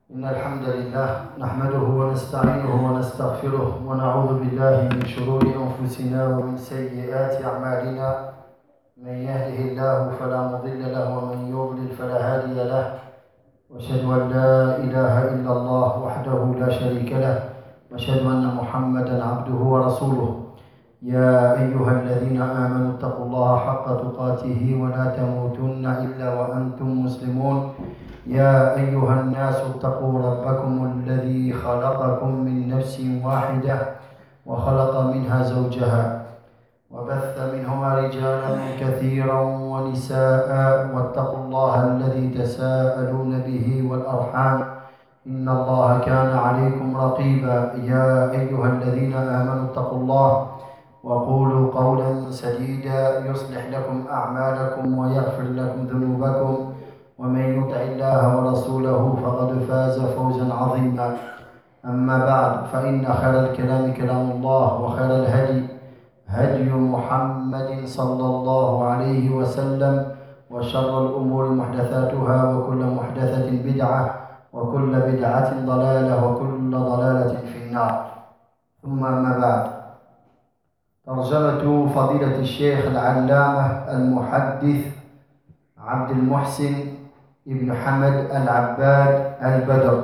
إن الحمد لله نحمده ونستعينه ونستغفره ونعوذ بالله من شرور أنفسنا ومن سيئات أعمالنا. من يهده الله فلا مضل له ومن يضلل فلا هادي له، وأشهد أن لا إله إلا الله وحده لا شريك له، وأشهد أن محمدا عبده ورسوله. يا أيها الذين آمنوا اتقوا الله حق تقاته ولا تموتن إلا وأنتم مسلمون. يا أيها الناس اتقوا ربكم الذي خلقكم من نفس واحدة وخلق منها زوجها وبث منهما رجالا كثيرا ونساء، واتقوا الله الذي تساءلون به والأرحام إن الله كان عليكم رقيبا. يا أيها الذين آمنوا اتقوا الله وقولوا قولا سديدا يصلح لكم أعمالكم ويغفر لكم ذنوبكم، ومن يطع الله ورسوله فقد فاز فوزا عظيما. أما بعد، فإن خير الكلام كلام الله، وخير الهدي هدي محمد صلى الله عليه وسلم، وشر الأمور محدثاتها، وكل محدثة بدعة، وكل بدعة ضلالة، وكل ضلالة في النار. ثم أما بعد، ترجمة فضيلة الشيخ العلامة المحدث عبد المحسن Ibn Hamad al-Abbad al-Badr.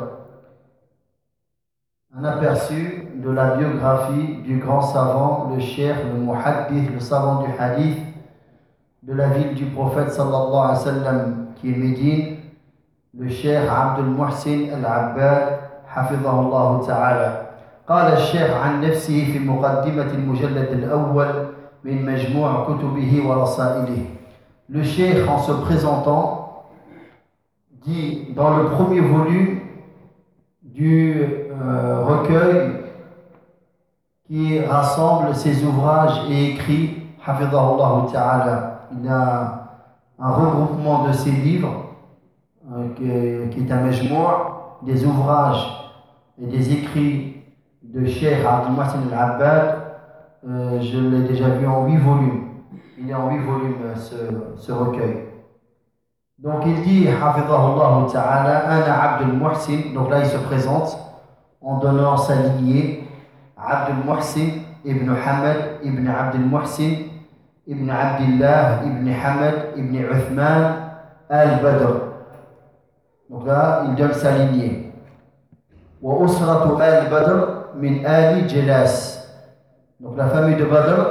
Un aperçu de la biographie du grand savant, le cheikh, le muhaddith, le savant du hadith de la ville du prophète sallallahu alayhi wa sallam qui est Médine, le cheikh Abdul Muhsin al-Abbad حفظه الله تعالى. قال الشيخ عن نفسه في مقدمة المجلد الأول من مجموع كتبه ورسائله. Le cheikh, en se présentant, dit dans le premier volume du recueil qui rassemble ses ouvrages et écrits, Hafidhahullah Ta'ala. Il a un regroupement de ses livres qui est un majmoua, des ouvrages et des écrits de Cheikh Abdul Muhsin al-Abbad. Je l'ai déjà vu en 8 volumes. Il est en 8 volumes ce recueil. Donc il dit, Hafidhahullah Ta'ala, Ana Abdul Muhsin. Donc là il se présente en donnant sa lignée. Abdul Muhsin ibn Hamad ibn Abdul Muhsin ibn Abdillah ibn Hamad ibn Uthman al-Badr. Donc là il donne sa lignée. Wa usratu al-Badr min ali Jalas. Donc la famille de Badr,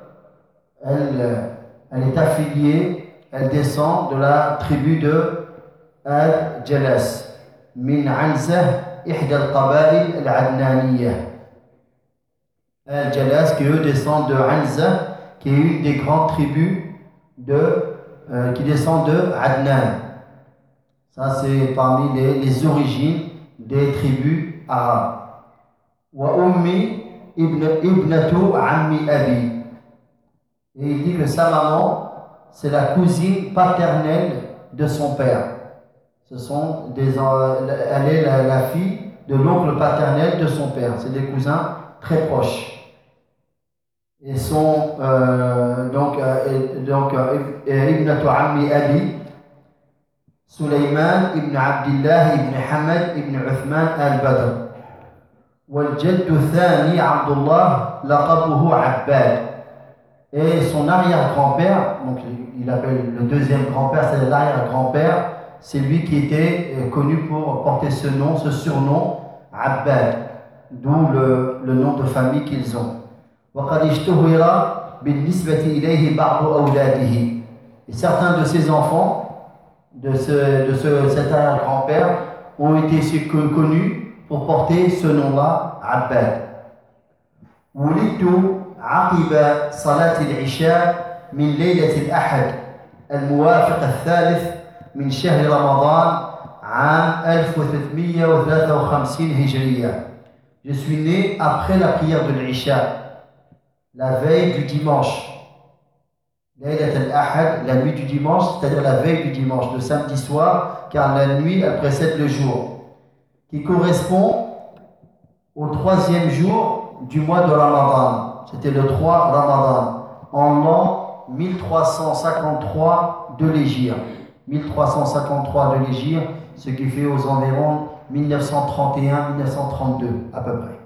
elle est affiliée, elle descend de la tribu de Al-Jalas, min Anzah, ihda al-Qaba'il al-Adnaniyah. Al-Jalas, qui eux descendent de Anzah, qui est une des grandes tribus qui descend de Adnan. Ça, c'est parmi les origines des tribus arabes. Wa ummi ibnatu ammi abi. Et il dit que sa maman, c'est la cousine paternelle de son père. Elle est la fille de l'oncle paternel de son père. C'est des cousins très proches. Et son Ibnatu Ammi Abi, Sulaiman ibn Abdillah ibn Hamad ibn Uthman al-Badr. والجد الثاني عبد الله لقبه عباد. Et son arrière-grand-père, donc il appelle le deuxième grand-père, c'est l'arrière-grand-père, c'est lui qui était connu pour porter ce nom, ce surnom, Abbad, d'où le nom de famille qu'ils ont. Et certains de ses enfants, cet arrière-grand-père, ont été connus pour porter ce nom-là, Abbad. عقب صلاة العشاء من ليلة الأحد الموافق الثالث من شهر رمضان عام 1353 هجرية. Je suis né après la prière de l'Isha, la veille du dimanche. Laylat al-Ahad, la nuit du dimanche, c'est-à-dire la veille du dimanche, le samedi soir, car la nuit elle précède le jour, qui correspond au 3e jour du mois de Ramadan. C'était le 3 Ramadan, en l'an 1353 de l'Hégire. 1353 de l'Hégire, ce qui fait aux environs 1931-1932 à peu près.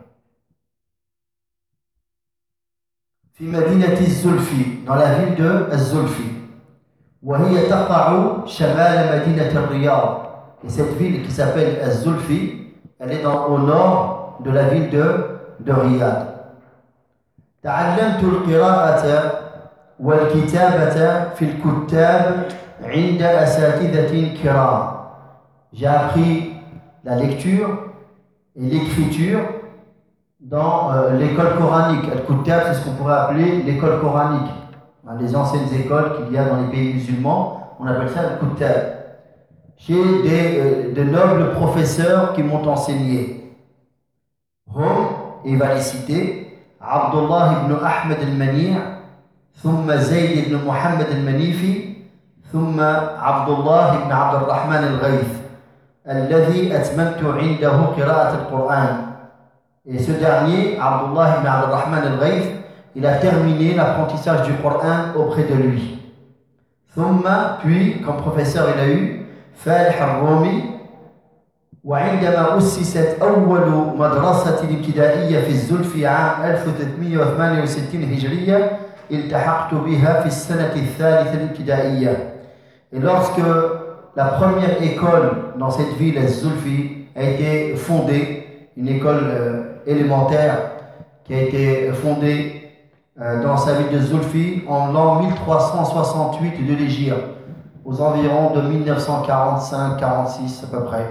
في مدينة الزلفي, dans la ville de الزلفي. وهي تقع شمال مدينة الرياض. Et cette ville qui s'appelle الزلفي, elle est au nord de la ville de Riyad. تعلمت القراءة والكتابة في الكتاب عند أساتذة كرام. J'ai appris la lecture et l'écriture dans l'école coranique. Al-Kuttab, c'est ce qu'on pourrait appeler l'école coranique. Les anciennes écoles qu'il y a dans les pays musulmans, on appelle ça Al-Kuttab. J'ai de nobles professeurs qui m'ont enseigné. Hum, et il va les citer, Abdullah ibn Ahmed al-Mani', ثم زيد ibn Muhammad al-Manifi, ثم Abdullah ibn Abd al-Rahman al-Ghayth, الذي أتممت عنده قراءة القرآن. Et ce dernier, Abdullah ibn Abd al-Rahman al-Ghayth, il a terminé l'apprentissage du Coran auprès de lui. ثم, puis, comme professeur, il a eu فالح الرومي. وعندما أسست أول مدرسة ابتدائية في الزلفي عام 1368 هجرية التحقت بها في السنة الثالثة الابتدائية. Et lorsque la première école dans cette ville, Zulfi, a été fondée, une école élémentaire qui a été fondée dans sa ville de Zulfi en l'an 1368 de l'Hégire, aux environs de 1945-46 à peu près.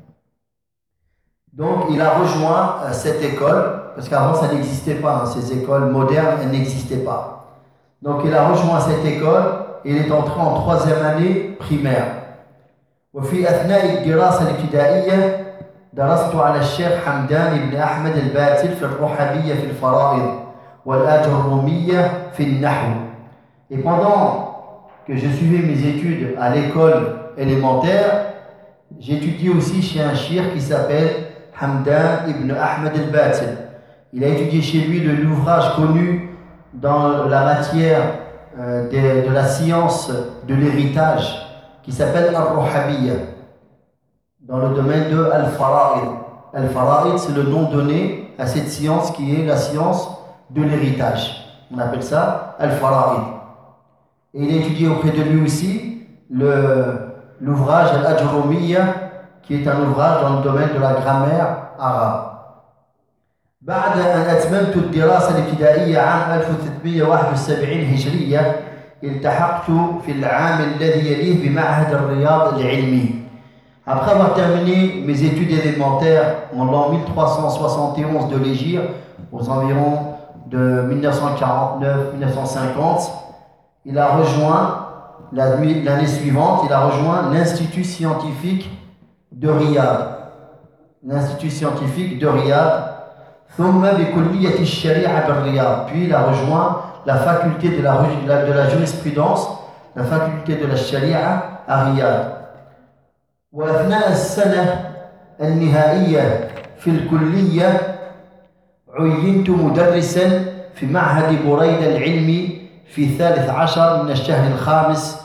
Donc il a rejoint cette école, parce qu'avant ça n'existait pas, hein, ces écoles modernes, elles n'existaient pas. Donc il a rejoint cette école et il est entré en 3e année primaire. وفي أثناء الدراسة الابتدائية درست على الشيخ حمدان بن أحمد الباتل في الرحبية في الفرائض والآجرومية في النحو. Et pendant que je suivais mes études à l'école élémentaire, j'ai étudié aussi chez un cheikh qui s'appelle Hamdan ibn Ahmed al-Batil. Il a étudié chez lui l'ouvrage connu dans la matière de la science de l'héritage qui s'appelle Al-Ruhabiyya, dans le domaine de Al-Fara'id. Al-Fara'id, c'est le nom donné à cette science qui est la science de l'héritage. On appelle ça Al-Fara'id. Et il a étudié auprès de lui aussi l'ouvrage Al-Ajrumiyya, qui est un ouvrage dans le domaine de la grammaire arabe. بعد أن أتممت الدراسة الابتدائية عام 1371 هجرية التحقت في العام الذي يليه بمعهد الرياض العلمي. Après avoir terminé mes études élémentaires en l'an 1371 de l'Hégire, aux environs de 1949-1950, il a rejoint, l'année suivante, il a rejoint l'Institut scientifique de Riyad. L'Institut scientifique de Riyad. ثم بكلية الشريعة بالرياض. Puis il a rejoint la faculté de la jurisprudence, la faculté de la sharia à Riyad. وأثناء السنة النهائية في الكلية عينت مدرسا في معهد بريدة العلمي في 13 من الشهر الخامس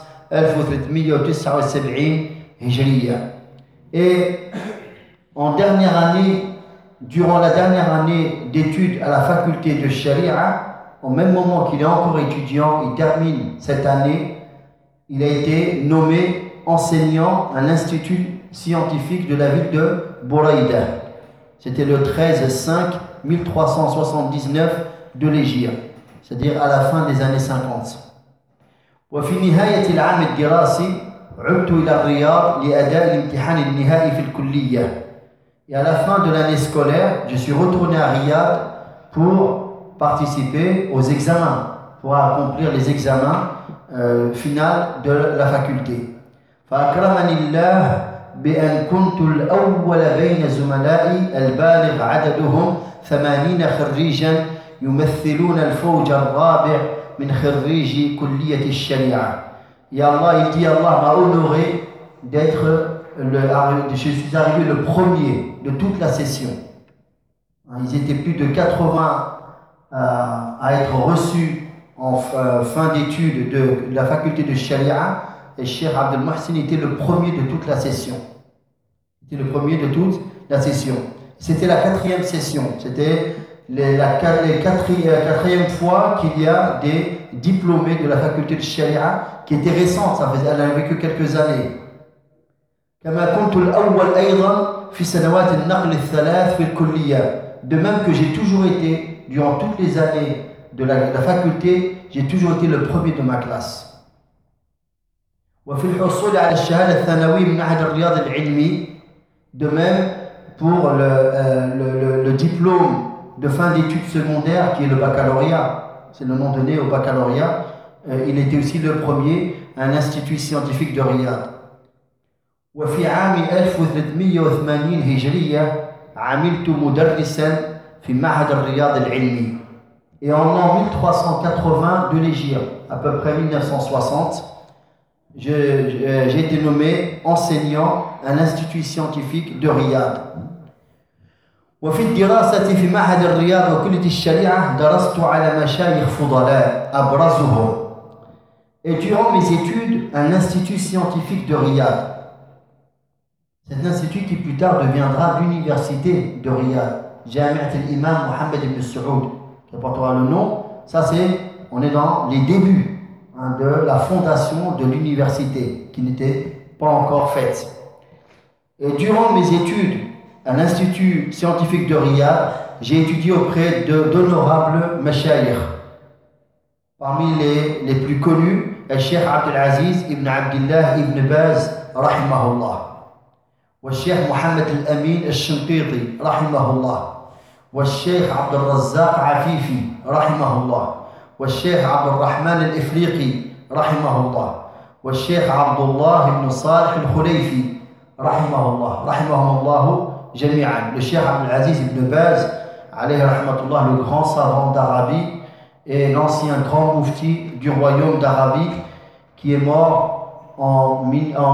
1379 هجرية. Et en dernière année, durant la dernière année d'études à la faculté de Sharia, au même moment qu'il est encore étudiant, il termine cette année, il a été nommé enseignant à l'Institut scientifique de la ville de Bouraïda. C'était le 13/5/1379 de l'Hégire, c'est-à-dire à la fin des années 50. وفي نهاية العام الدراسي عدت إلى الرياض لأداء الامتحان النهائي في الكلية. Et à la fin de l'année scolaire, je suis retourné à Riyad pour participer aux examens, pour accomplir les examens finaux de la faculté. فأكرمني الله بأن كنت الأول بين زملائي البالغ عددهم 80 خريجا يمثلون الفوج الرابع من خريجي كلية الشريعة. Et Allah, il dit, Allah m'a honoré d'être je suis arrivé le premier de toute la session. Ils étaient plus de 80 à être reçus en fin d'études de la faculté de Sharia, et Cheikh Abdel Mohsin était le premier de toute la session. Il était le premier de toute la session. C'était la 4e session. C'était la 4e fois qu'il y a des diplômés de la faculté de Sharia qui étaient récentes. Elle n'avait que quelques années. كما كنت الأول أيضا في سنوات النقل الثلاث في الكلية. De même que j'ai toujours été, durant toutes les années de la faculté, j'ai toujours été le premier de ma classe. وفي الحصول على الشهادة الثانوية من معهد الرياض العلمي. De même pour le diplôme de fin d'études secondaires qui est le baccalauréat, c'est le nom donné au baccalauréat, il était aussi le premier à un institut scientifique de Riyad. وفي عام 1380 هجرية عملت مدرسا في معهد الرياض العلمي. Et en l'an 1380 de l'Hégire, à peu près 1960, j'ai été nommé enseignant à l'institut scientifique de Riyad. وفي الدراسة في معهد الرياض وكلية الشريعة درست على مشايخ فضلاء أبرزهم. Et durant mes études à l'institut scientifique de Riyad, cet institut qui plus tard deviendra l'université de Riyad, Jami'at al-Imam Mohammed ibn Saoud, qui portera le nom. Ça on est dans les débuts de la fondation de l'université, qui n'était pas encore faite. Et durant mes études à l'Institut scientifique de Riyad, j'ai étudié auprès d'honorables mashayikh. Parmi les plus connus, le Cheikh Abdel Aziz ibn Abdullah ibn Baz, rahimahullah. والشيخ محمد الأمين الشنقيطي رحمه الله والشيخ عبد الرزاق عفيفي رحمه الله والشيخ عبد الرحمن الإفريقي رحمه الله والشيخ عبد الله بن صالح الخليفي رحمه الله رحمهم الله جميعا. Le Cheikh Abdel Aziz ibn Baz alayhi rahmatullah, le grand savant d'Arabie et l'ancien grand moufti du royaume d'Arabie qui est mort en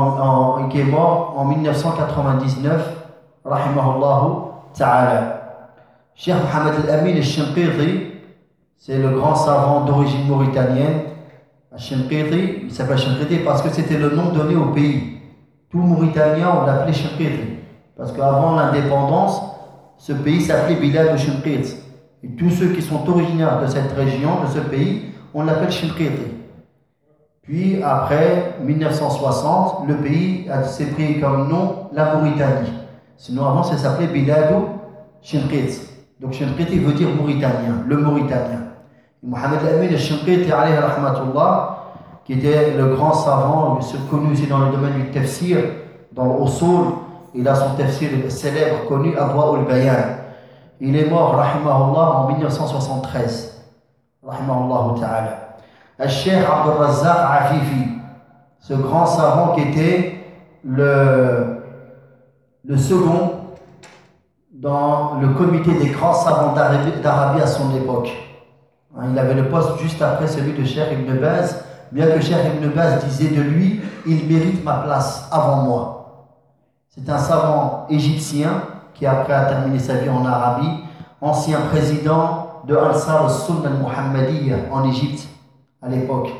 1999 rahimahullahu ta'ala. Cheikh Mohamed al-Amin al-Shinqiti, c'est le grand savant d'origine mauritanienne. Al-Shinqiti, il s'appelle Shinqiti parce que c'était le nom donné au pays. Tout Mauritanien, on l'appelait Shinqiti. Parce qu'avant l'indépendance, ce pays s'appelait Bilad al-Shinqiti. Et tous ceux qui sont originaires de cette région, de ce pays, on l'appelle Shinqiti. Puis après 1960, le pays s'est pris comme nom la Mauritanie. Sinon avant, ça s'appelait Bilad al-Shinqiti. Donc Shinqiti veut dire Mauritanien, le Mauritanien. Mohamed al-Amin al-Shinqiti alayhi rahmatullah, qui était le grand savant, connu aussi dans le domaine du tafsir, dans l'usul, il a son tafsir célèbre, connu, Adwa al-Bayan. Il est mort, rahimahullah, en 1973. Rahimahullah ta'ala. Al-Cheikh Abdel Razzaq Afifi, ce grand savant qui était le second dans le comité des grands savants d'Arabie à son époque. Il avait le poste juste après celui de Cheikh Ibn Baz, bien que Cheikh Ibn Baz disait de lui, il mérite ma place avant moi. C'est un savant égyptien qui après a terminé sa vie en Arabie, ancien président de Ansar al-Sunnah al-Muhammadiyya en Égypte à l'époque.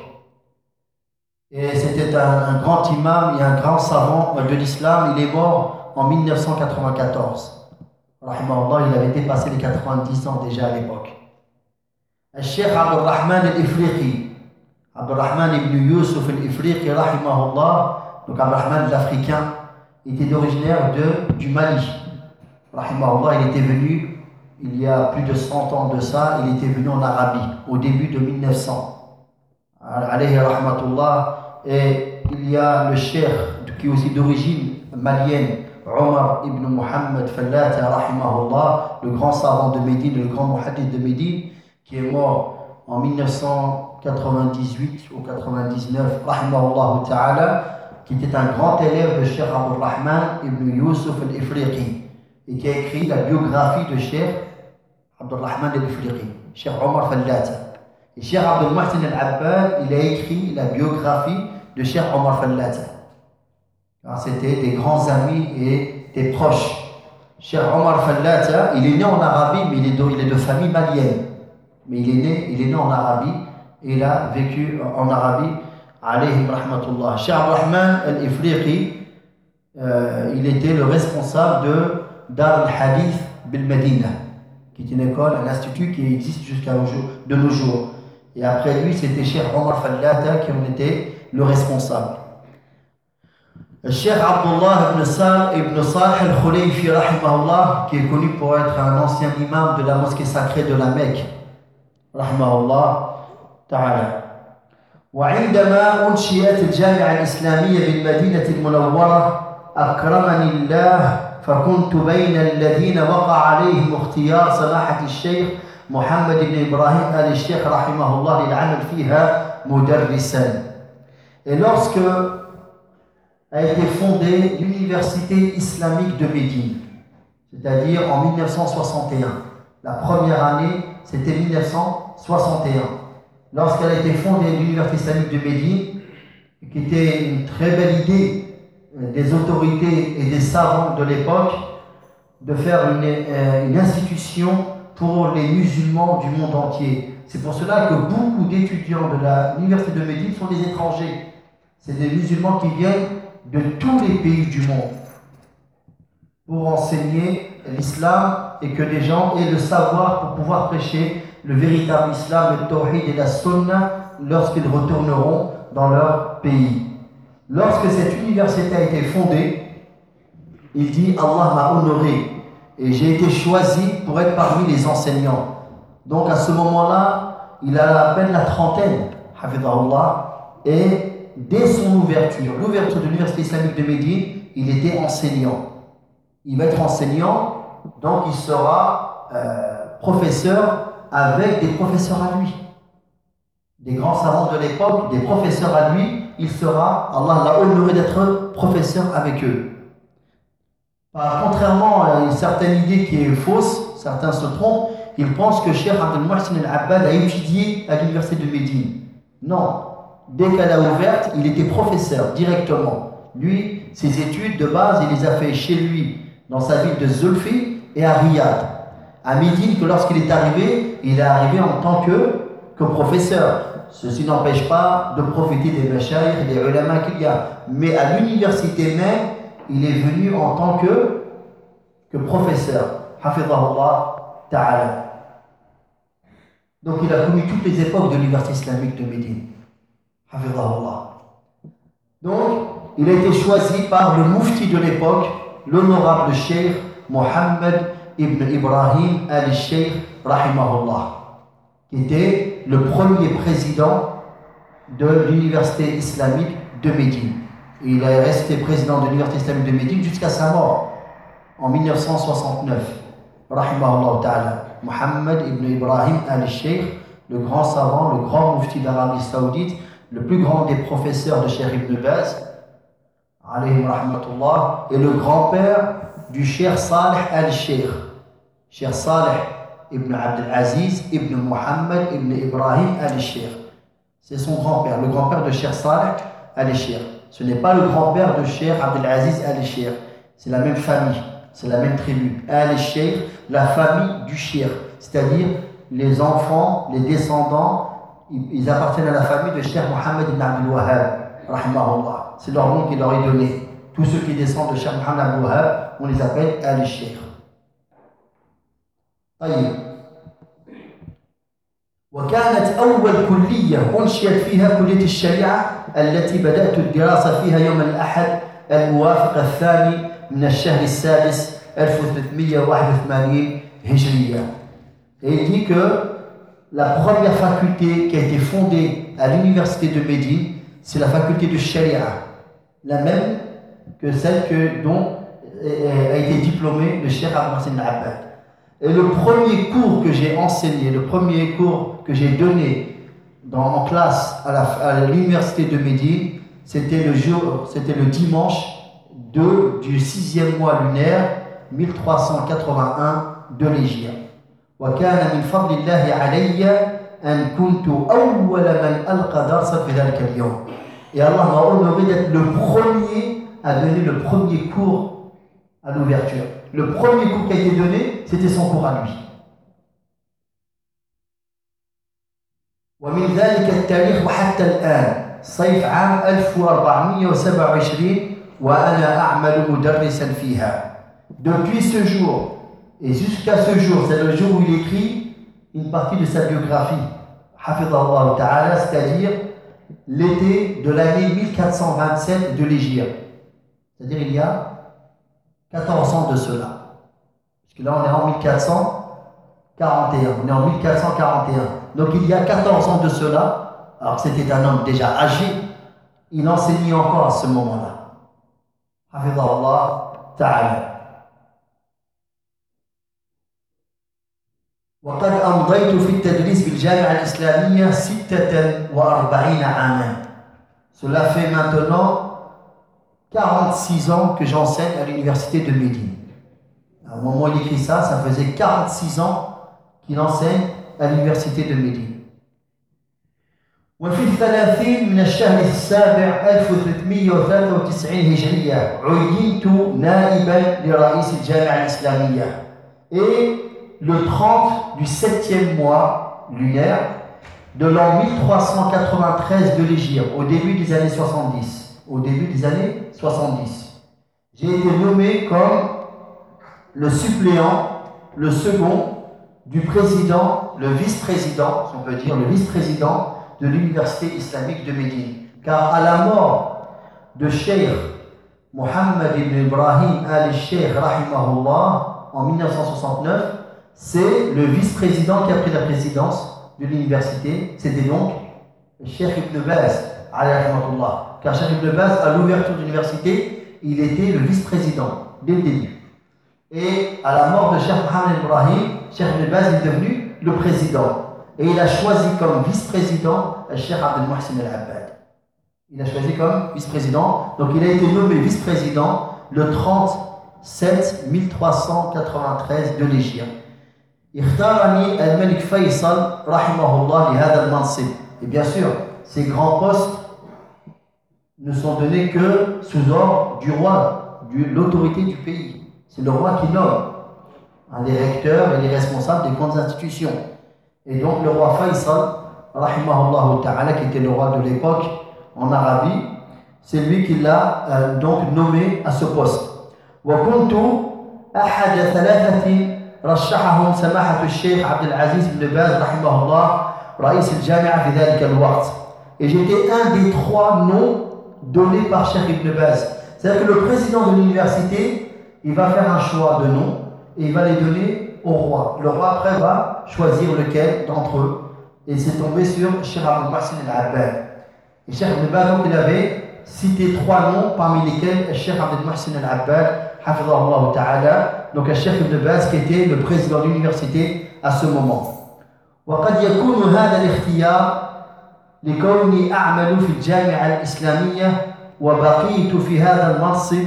Et c'était un grand imam et un grand savant de l'islam. Il est mort en 1994. Rahimahullah, il avait dépassé les 90 ans déjà à l'époque. Cheikh Abdurrahman al-Ifriqi, Abdurrahman ibn Yusuf al-Ifriqi, rahimahullah, donc Abdurrahman l'Africain, était originaire du Mali. Rahimahullah, il était venu, il y a plus de 100 ans de ça, il était venu en Arabie, au début de 1900. Alayhi rahmatullah, et il y a le cheikh qui est aussi d'origine malienne, Omar ibn Muhammad Fallata rahimahullah, le grand savant de Médine, le grand muhaddith de Médine, qui est mort en 1998 ou 99, rahimahullah ta'ala, qui était un grand élève de Cheikh Abdurrahman ibn Yusuf al-Ifriqi, et qui a écrit la biographie de Cheikh Abdurrahman al-Ifriqi, Cheikh Omar Fallata. Et Cheikh Abdel Muhsin al-Abbad, il a écrit la biographie de Cheikh Omar Fallata. C'était des grands amis et des proches. Cheikh Omar Fallata, il est né en Arabie, mais il est de famille malienne. Mais il est né en Arabie et il a vécu en Arabie. Alayhim rahmatullah. Cheikh Abdurrahman al-Ifriqi, il était le responsable de Dar al-Hadith bil-Medina, qui est une école, un institut qui existe jusqu'à de nos jours. Et après lui, c'était Cheikh Omar Fallata qui en était le responsable. Le Cheikh Abdullah ibn Salih al-Khulayfi, rahimahullah, qui est connu pour être un ancien imam de la mosquée sacrée de la Mecque, rahimahullah ta'ala. وعندما أنشئت الجامعة الإسلامية بالمدينة المنورة أكرمني الله فكنت بين الذين وقع عليهم اختيار سماحة الشيخ محمد بن إبراهيم آل الشيخ رحمه الله للعمل فيها مدرسا. Et lorsque a été fondée l'université islamique de Médine, c'est-à-dire en 1961. La première année, c'était 1961. Lorsqu'elle a été fondée l'université islamique de Médine, qui était une très belle idée des autorités et des savants de l'époque, de faire une institution pour les musulmans du monde entier. C'est pour cela que beaucoup d'étudiants de l'université de Médine sont des étrangers. C'est des musulmans qui viennent de tous les pays du monde pour enseigner l'islam et que les gens aient le savoir pour pouvoir prêcher le véritable islam, le tawhid et la sunna lorsqu'ils retourneront dans leur pays. Lorsque cette université a été fondée, il dit « Allah m'a honoré et j'ai été choisi pour être parmi les enseignants ». Donc à ce moment-là, il a à peine la trentaine, hafidahullah, et dès son l'ouverture de l'université islamique de Médine, il était enseignant. Il va être enseignant, donc il sera professeur avec des professeurs à lui. Des grands savants de l'époque, des professeurs à lui, il sera, Allah l'a honoré d'être professeur avec eux. Contrairement à une certaine idée qui est fausse, certains se trompent, ils pensent que Cheikh Abdel Mohsin Al-Abbad a étudié à l'université de Médine. Non. Dès qu'elle a ouverte, il était professeur directement. Lui, ses études de base, il les a fait chez lui, dans sa ville de Zulfi et à Riyad. À Médine, que lorsqu'il est arrivé, il est arrivé en tant que professeur. Ceci n'empêche pas de profiter des mashayikh et des ulama qu'il y a. Mais à l'université même, il est venu en tant que professeur. Hafidahullah ta'ala. Donc il a connu toutes les époques de l'université islamique de Médine. Hafidahullah. Donc, il a été choisi par le mufti de l'époque, l'honorable cheikh Mohammed ibn Ibrahim al-Sheikh rahimahullah, qui était le premier président de l'université islamique de Médine. Et il est resté président de l'université islamique de Médine jusqu'à sa mort en 1969. Rahimahullah ta'ala. Mohammed ibn Ibrahim al-Sheikh, le grand savant, le grand mufti d'Arabie Saoudite, le plus grand des professeurs de Cheikh Ibn Baz, alayhim rahmatullah, et le grand-père du Cheikh Salih al-Sheikh, Cheikh Salih ibn Abdelaziz ibn Mohammed ibn Ibrahim al-Sheikh. C'est son grand-père, le grand-père de Cheikh Salih al-Sheikh. Ce n'est pas le grand-père de Cheikh Abdelaziz al-Sheikh, c'est la même famille, c'est la même tribu. Al-Sheikh, la famille du Cheikh, c'est-à-dire les enfants, les descendants, ils appartiennent à la famille de Cheikh Mohammed ibn Abdul Wahhab, rahimahullah. C'est leur nom qu'il leur est donné. Tous ceux qui descendent de Cheikh Mohammed Abdul Wahhab, on les appelle al-Sheikh. طيب. وكانت أول كلية أنشئت فيها كلية الشريعة التي بدأت الدراسة فيها يوم الأحد الموافق الثاني من الشهر السادس 1381 هجرية. Et il dit que la première faculté qui a été fondée à l'université de Médine, c'est la faculté de Sharia, la même que celle dont a été diplômé le Cheikh Abdel Mohsin Al-Abbad. Et le premier cours que j'ai enseigné, le premier cours que j'ai donné en classe à l'université de Médine, c'était le dimanche du 6e mois lunaire 1381 de l'Hégire. وكان من فضل الله علي أن كنت أول من ألقى درسا في ذلك اليوم. Et Allah m'a honoré d'être le premier à donner le premier cours à l'ouverture. Le premier cours qui a été donné, c'était son cours à lui. ومن ذلك التاريخ وحتى الآن صيف عام 1427 وأنا أعمل مدرسا فيها. Depuis ce jour et jusqu'à ce jour, c'est le jour où il écrit une partie de sa biographie, Hafidhahullah Ta'ala, c'est-à-dire l'été de l'année 1427 de l'Hégire. C'est-à-dire il y a 14 ans de cela. Parce que là, on est en 1441. On est en 1441. Donc il y a 14 ans de cela, alors que c'était un homme déjà âgé, il enseignait encore à ce moment-là. Hafidhahullah Ta'ala. وقد أمضيت في التدريس بالجامعة الإسلامية 46 عاما. Cela fait maintenant 46 ans que j'enseigne à l'université de Médine. Au moment où il écrit ça, ça faisait 46 ans qu'il enseigne à l'université de Médine. وفي 30 من الشهر السابع 1393 هجرية عينت نائبا لرئيس الجامعة الإسلامية. Et le 30 du 7e mois lunaire de l'an 1393 de l'Hégire, au début des années 70. Au début des années 70. J'ai été nommé comme le suppléant, le second du président, le vice-président, si on peut dire, le vice-président de l'université islamique de Médine. Car à la mort de Cheikh Mohammed ibn Ibrahim al-Sheikh rahimahullah en 1969, c'est le vice-président qui a pris la présidence de l'université. C'était donc Cheikh Ibn Baz, rahimahullah. Car Cheikh Ibn Baz, à l'ouverture de l'université, il était le vice-président dès le début. Et à la mort de Cheikh Mohammed Ibrahim, Cheikh Ibn Baz est devenu le président. Et il a choisi comme vice-président Cheikh Abdel Mohsen Al-Abbad. Il a choisi comme vice-président. Donc il a été nommé vice-président le 37 1393 de l'Hégire. اختارني الملك فيصل رحمه الله لهذا المنصب. Et bien sûr, ces grands postes ne sont donnés que sous ordre du roi, de l'autorité du pays. C'est le roi qui nomme les recteurs et les responsables des grandes institutions. Et donc le roi Faisal, rahimahullah ta'ala, qui était le roi de l'époque en Arabie, c'est lui qui l'a donc nommé à ce poste. وكنت أحد ثلاثة رشحهم سماحة الشيخ عبد العزيز بن باز رحمه الله رئيس الجامعة في ذلك الوقت. Et j'étais un des 3 noms donnés par Cheikh Ibn Baz. C'est-à-dire que le président de l'université, il va faire un choix de noms et il va les donner au roi. Le roi après va choisir lequel d'entre eux. Et c'est tombé sur Cheikh Abdel Mohsen Al-Abbad. Et Cheikh Ibn Baz, donc, il avait cité 3 noms parmi lesquels Cheikh Abdel Mohsen Al-Abbad, hafidhahullah ta'ala, donc Cheikh Ibn Baz qui était le président de l'université à ce moment. وقد يكون هذا الاختيار لكوني أعمل في الجامعة الإسلامية وبقيت في هذا المنصب.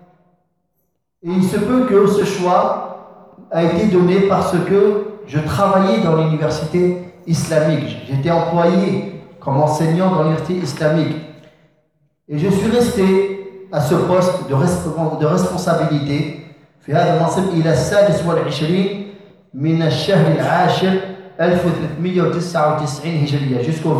Et il se peut que ce choix a été donné parce que je travaillais dans l'université islamique. J'étais employé comme enseignant dans l'université islamique. Et je suis resté à ce poste de responsabilité في هذا المنصب إلى 26 من الشهر العاشر 1399 هجرية jusqu'au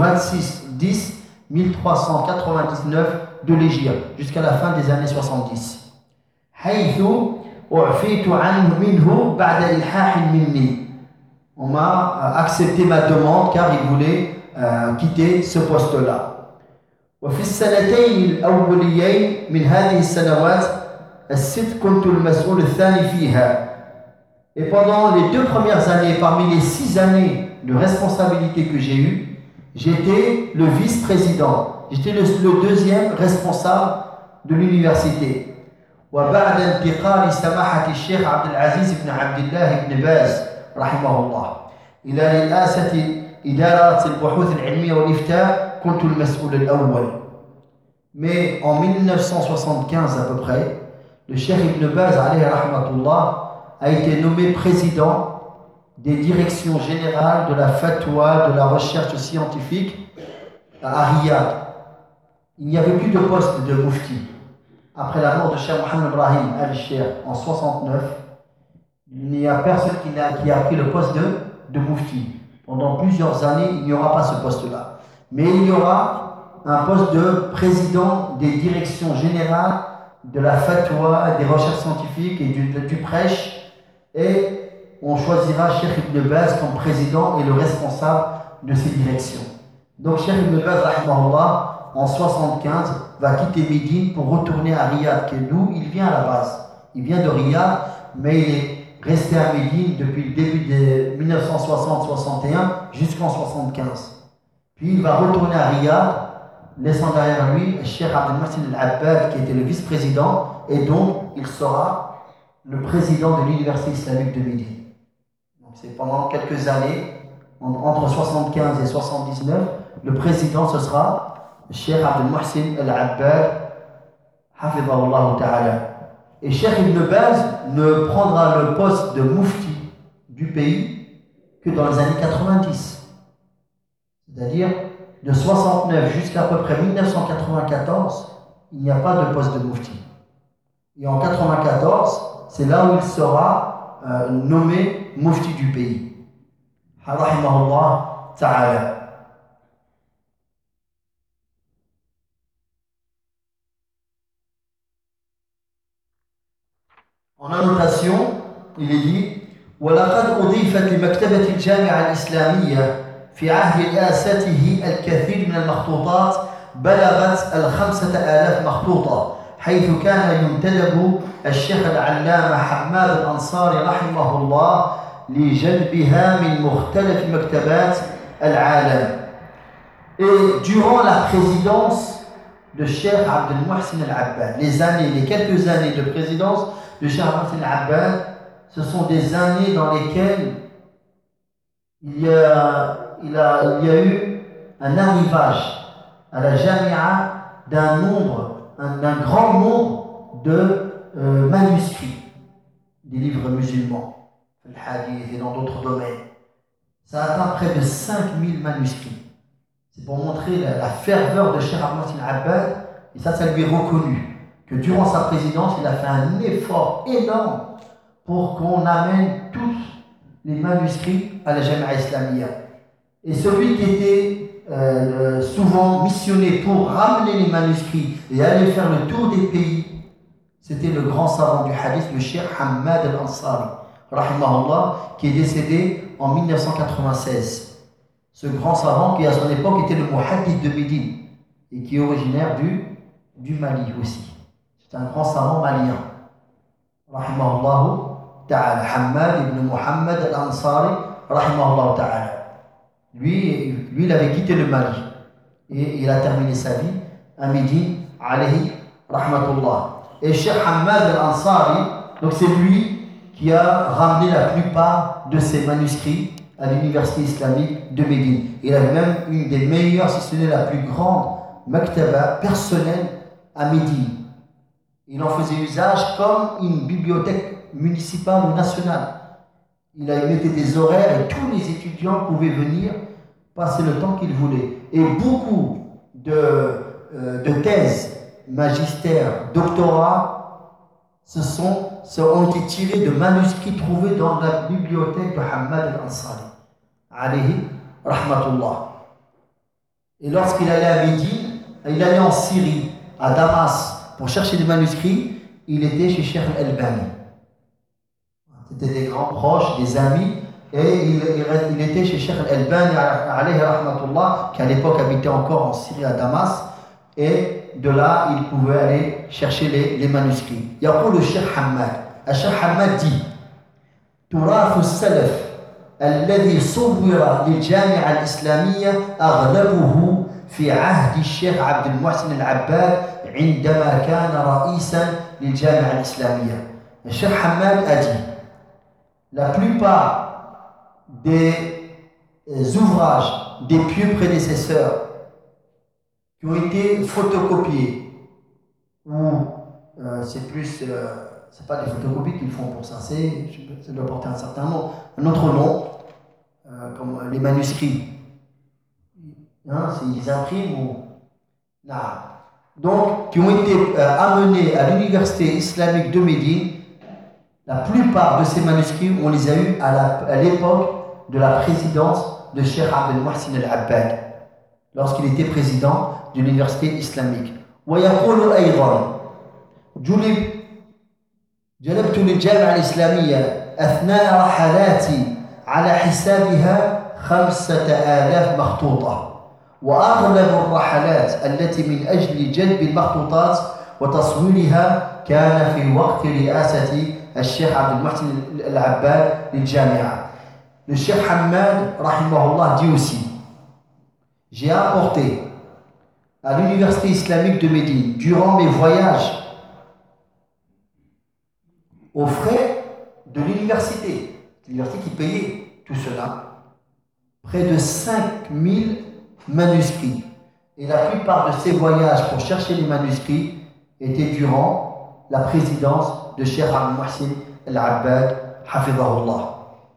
26/10/1399 de l'Hégire, jusqu'à la fin des années 70. حيث أعفيت منه بعد إلحاح مني. On m'a accepté ma demande car il voulait quitter ce poste-là. وفي السنتين الأوليين من هذه السنوات الست كنت المسؤول الثاني فيها. Et pendant les 2 premières années, parmi les 6 années de responsabilité que j'ai eues, j'étais le vice-président. J'étais le 2e responsable de l'université. وبعد انتقال سماحة الشيخ عبد العزيز بن عبد الله بن باز رحمه الله إلى رئاسة إدارة البحوث العلمية والإفتاء كنت المسؤول الأول. Mais en 1975 à peu près, le Cheikh Ibn Baz alayhi rahmatullah a été nommé président des directions générales de la fatwa, de la recherche scientifique à Riyad. Il n'y avait plus de poste de mufti. Après la mort de Cheikh Mohammed Ibrahim al-Sheikh en 69, il n'y a personne qui a pris le poste de mufti. Pendant plusieurs années, il n'y aura pas ce poste-là. Mais il y aura un poste de président des directions générales de la fatwa, des recherches scientifiques et du prêche, et on choisira Cheikh Ibn Baz comme président et le responsable de ces directions. Donc Cheikh Ibn Baz, rahimahullah, en 75, va quitter Médine pour retourner à Riyad, qui est d'où il vient à la base. Il vient de Riyad, mais il est resté à Médine depuis le début de 1960-61 jusqu'en 75. Puis il va retourner à Riyad, laissant derrière lui Cheikh Abdel Mohsin Al-Abbad, qui était le vice-président, et donc il sera le président de l'Université islamique de Médine. Donc c'est pendant quelques années, entre 75 et 79, le président ce sera Cheikh Abdel Mohsin Al-Abbad, hafidhahullah ta'ala. Et Cheikh Ibn Baz ne prendra le poste de mufti du pays que dans les années 90. C'est-à-dire, de 69 jusqu'à peu près 1994, il n'y a pas de poste de mufti. Et en 94, c'est là où il sera nommé mufti du pays. Rahimahullah ta'ala. En annotation, il est dit وَلَقَدْ أُضِيفَتْ لمكتبة الجامعة الإسلامية في عهد رئاسته الكثير من المخطوطات بلغت 5000 مخطوطة حيث كان ينتدب الشيخ العلامة حماد الأنصاري رحمه الله لجلبها من مختلف مكتبات العالم. Et durant la présidence de Cheikh Abdel Mohsin Al-Abbad, les quelques années de présidence de Cheikh Abdel Mohsin Al-Abbad, ce sont des années dans lesquelles il y a eu un arrivage à la Jamia d'un grand nombre de manuscrits des livres musulmans, le hadith et dans d'autres domaines. Ça atteint près de 5000 manuscrits. C'est pour montrer la ferveur de Cheikh Abdel Mohsin Al-Abbad, et ça lui est reconnu, que durant sa présidence, il a fait un effort énorme pour qu'on amène tous les manuscrits à la Jamia Islamiyya. Et celui qui était souvent missionné pour ramener les manuscrits et aller faire le tour des pays, c'était le grand savant du hadith, le Cheikh Hamad al-Ansari, rahimahullah, qui est décédé en 1996. Ce grand savant qui à son époque était le muhaddith de Médine et qui est originaire du Mali aussi. C'est un grand savant malien. Rahimahullah ta'ala. Hamad ibn Muhammad al-Ansari, rahimahullah ta'ala. Lui, il avait quitté le Mali et il a terminé sa vie à Médine, alayhi rahmatullah. Et Cheikh Hamad al-Ansari, donc c'est lui qui a ramené la plupart de ses manuscrits à l'université islamique de Médine. Il avait même une des meilleures, si ce n'est la plus grande, maktaba personnelle à Médine. Il en faisait usage comme une bibliothèque municipale ou nationale. Il mettait des horaires et tous les étudiants pouvaient venir passer le temps qu'ils voulaient. Et beaucoup de thèses, magistères, doctorats ont été tirés de manuscrits trouvés dans la bibliothèque de Hamad al-Ansari, alayhi rahmatullah. Et lorsqu'il allait à Médine, il allait en Syrie, à Damas, pour chercher des manuscrits, il était chez Cheikh Al-Albani. C'était des grands proches, des amis, et il était chez Cheikh Al-Albani, alayhi rahmatullah, qui à l'époque habitait encore en Syrie, à Damas, et de là, il pouvait aller chercher les manuscrits. يقول الشيخ حماد الشيخ حماد dit تراث السلف الذي صور للجامعة الإسلامية أغلبه في عهد الشيخ عبد المحسن العباد عندما كان رئيسا للجامعة الإسلامية. الشيخ حماد a dit la plupart des ouvrages des pieux prédécesseurs qui ont été photocopiés, ou c'est plus, c'est pas des photocopies qu'ils font pour ça, ça doit porter un certain nom, un autre nom, comme les manuscrits. Hein, ils impriment ou. Non. Donc, qui ont été amenés à l'université islamique de Médine, la plupart de ces manuscrits, on les a eus à l'époque de la présidence de Cheikh Abdel Mohsin Al-Abbad, lorsqu'il était président de l'université islamique. ويقول أيضا جلبت للجامعة الإسلامية أثناء رحلاتي على حسابها 5000 مخطوطة، وأغلب الرحلات التي من أجل جلب المخطوطات وتصويرها كان في وقت رئاسة الشيخ عبد المحسن العباد للجامعة. Le Cheikh Hamad, rahimahullah, dit aussi: j'ai apporté à l'université islamique de Médine, durant mes voyages, aux frais de l'université qui payait tout cela, près de 5000 manuscrits. Et la plupart de ces voyages pour chercher les manuscrits étaient durant la présidence de Cheikh Abdel Mohsin Al-Abbad, hafidhahullah.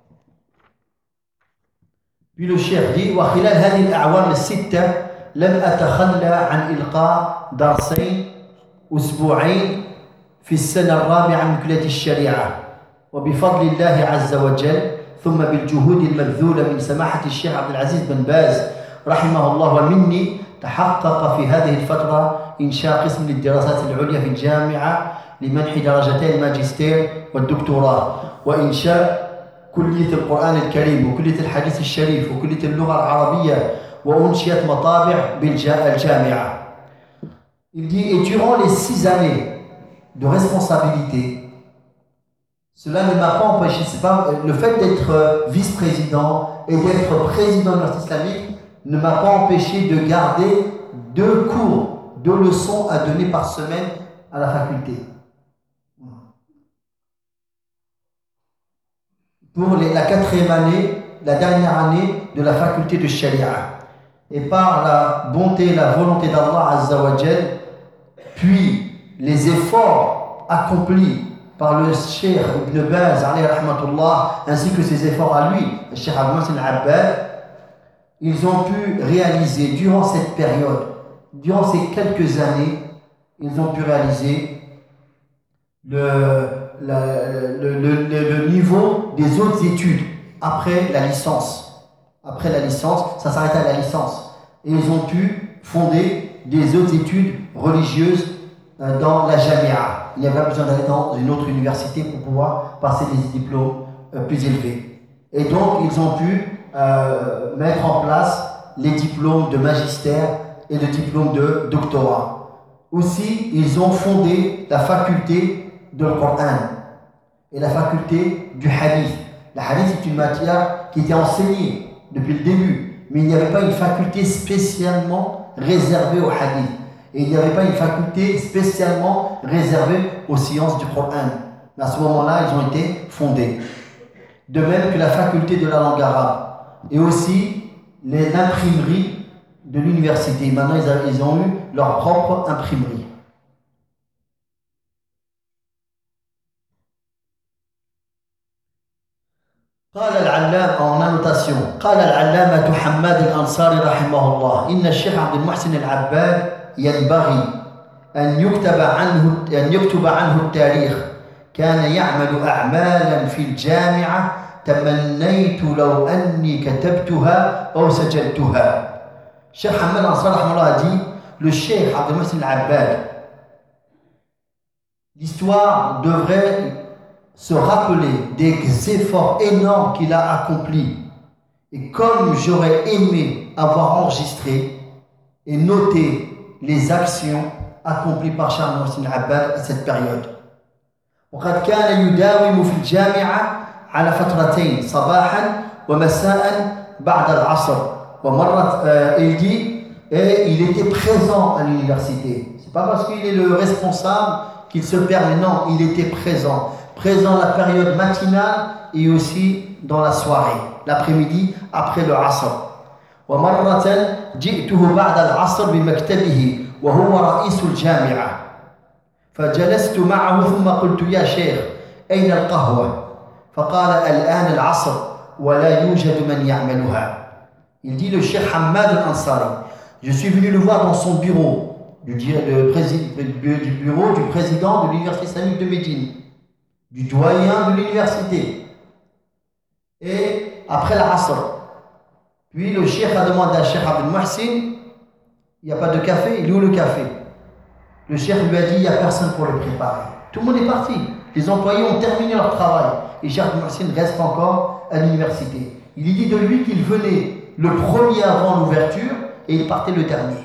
Puis le Cheikh dit: وخلال هذه الأعوام الستة لم أتخلى عن إلقاء درسين أسبوعين في السنة الرابعة من كلية الشريعة، وبفضل الله عز وجل ثم بالجهود المبذولة من سماحة الشيخ عبد العزيز بن باز رحمه الله ومني تحقق في هذه الفترة إنشاء قسم للدراسات العليا في الجامعة لمنح درجتي الماجستير والدكتوراه، وإنشاء كلية القرآن الكريم وكلية الحديث الشريف وكلية اللغة العربية، وأنشئت مطابع بالجامعة. Il dit: et durant les 6 années de responsabilité, cela ne m'a pas empêché, c'est pas le fait d'être vice-président et d'être président de l'université islamique ne m'a pas empêché de garder 2 cours, 2 leçons à donner par semaine à la faculté. Pour la 4e année, la dernière année de la faculté de Sharia. Et par la bonté et la volonté d'Allah Azza wa Jal, puis les efforts accomplis par le Cheikh Ibn Baz alayhi rahmatullah, ainsi que ses efforts à lui, le Cheikh Abdel Mohsin Al-Abbad, ils ont pu réaliser durant cette période, durant ces quelques années, ils ont pu réaliser le niveau des autres études après la licence. Après la licence, ça s'arrête à la licence. Et ils ont pu fonder des autres études religieuses dans la Jamia. Il n'y avait pas besoin d'aller dans une autre université pour pouvoir passer des diplômes plus élevés. Et donc, ils ont pu mettre en place les diplômes de magistère et le diplôme de doctorat. Aussi, ils ont fondé la faculté de Coran et la faculté du hadith. Le hadith est une matière qui était enseignée depuis le début, mais il n'y avait pas une faculté spécialement réservée au hadith. Et il n'y avait pas une faculté spécialement réservée aux sciences du Coran. À ce moment-là, ils ont été fondés. De même que la faculté de la langue arabe. Et aussi l'imprimerie de l'université. Maintenant, ils ont eu leur propre imprimerie. قال العلامة en annotation قال العلامة حماد الأنصاري رحمه الله إن الشيخ عبد المحسن العباد ينبغي أن يكتب عنه التاريخ كان يعمل أعمالا في الجامعة تمنيت لو أني كتبتها أو سجلتها. الشيخ حماد الأنصاري رحمه الله a dit: le Cheikh Abdel Mohsin Al-Abbad, l'histoire devrait se rappeler des efforts énormes qu'il a accomplis. Et comme j'aurais aimé avoir enregistré et noté les actions accomplies par Cheikh Mohsin Al-Abbad à cette période. وقد كان يداوم في الجامعة على فترتين صباحا ومساء بعد العصر ومرة il dit et il était présent à l'université. C'est pas parce qu'il est le responsable qu'il se permet, non, il était présent la période matinale et aussi dans la soirée, l'après-midi après le Asr. ومرة جئته بعد العصر بمكتبه وهو رئيس الجامعة فجلست معه ثم قلت: يا شيخ أين القهوة؟ فقال: الآن العصر ولا يوجد من يعملها. Il dit, le Cheikh Hamad al-Ansari, je suis venu le voir dans son bureau, du bureau du président de l'université islamique de Médine, du doyen de l'université. Et après l'Asr, puis le Cheikh a demandé à Cheikh Abdel Mohsin: il n'y a pas de café? Il est où le café? Le cheikh lui a dit, il n'y a personne pour le préparer. Tout le monde est parti. Les employés ont terminé leur travail. Et Cheikh Muhsin reste encore à l'université. Il dit de lui qu'il venait le premier avant l'ouverture et il partait le dernier.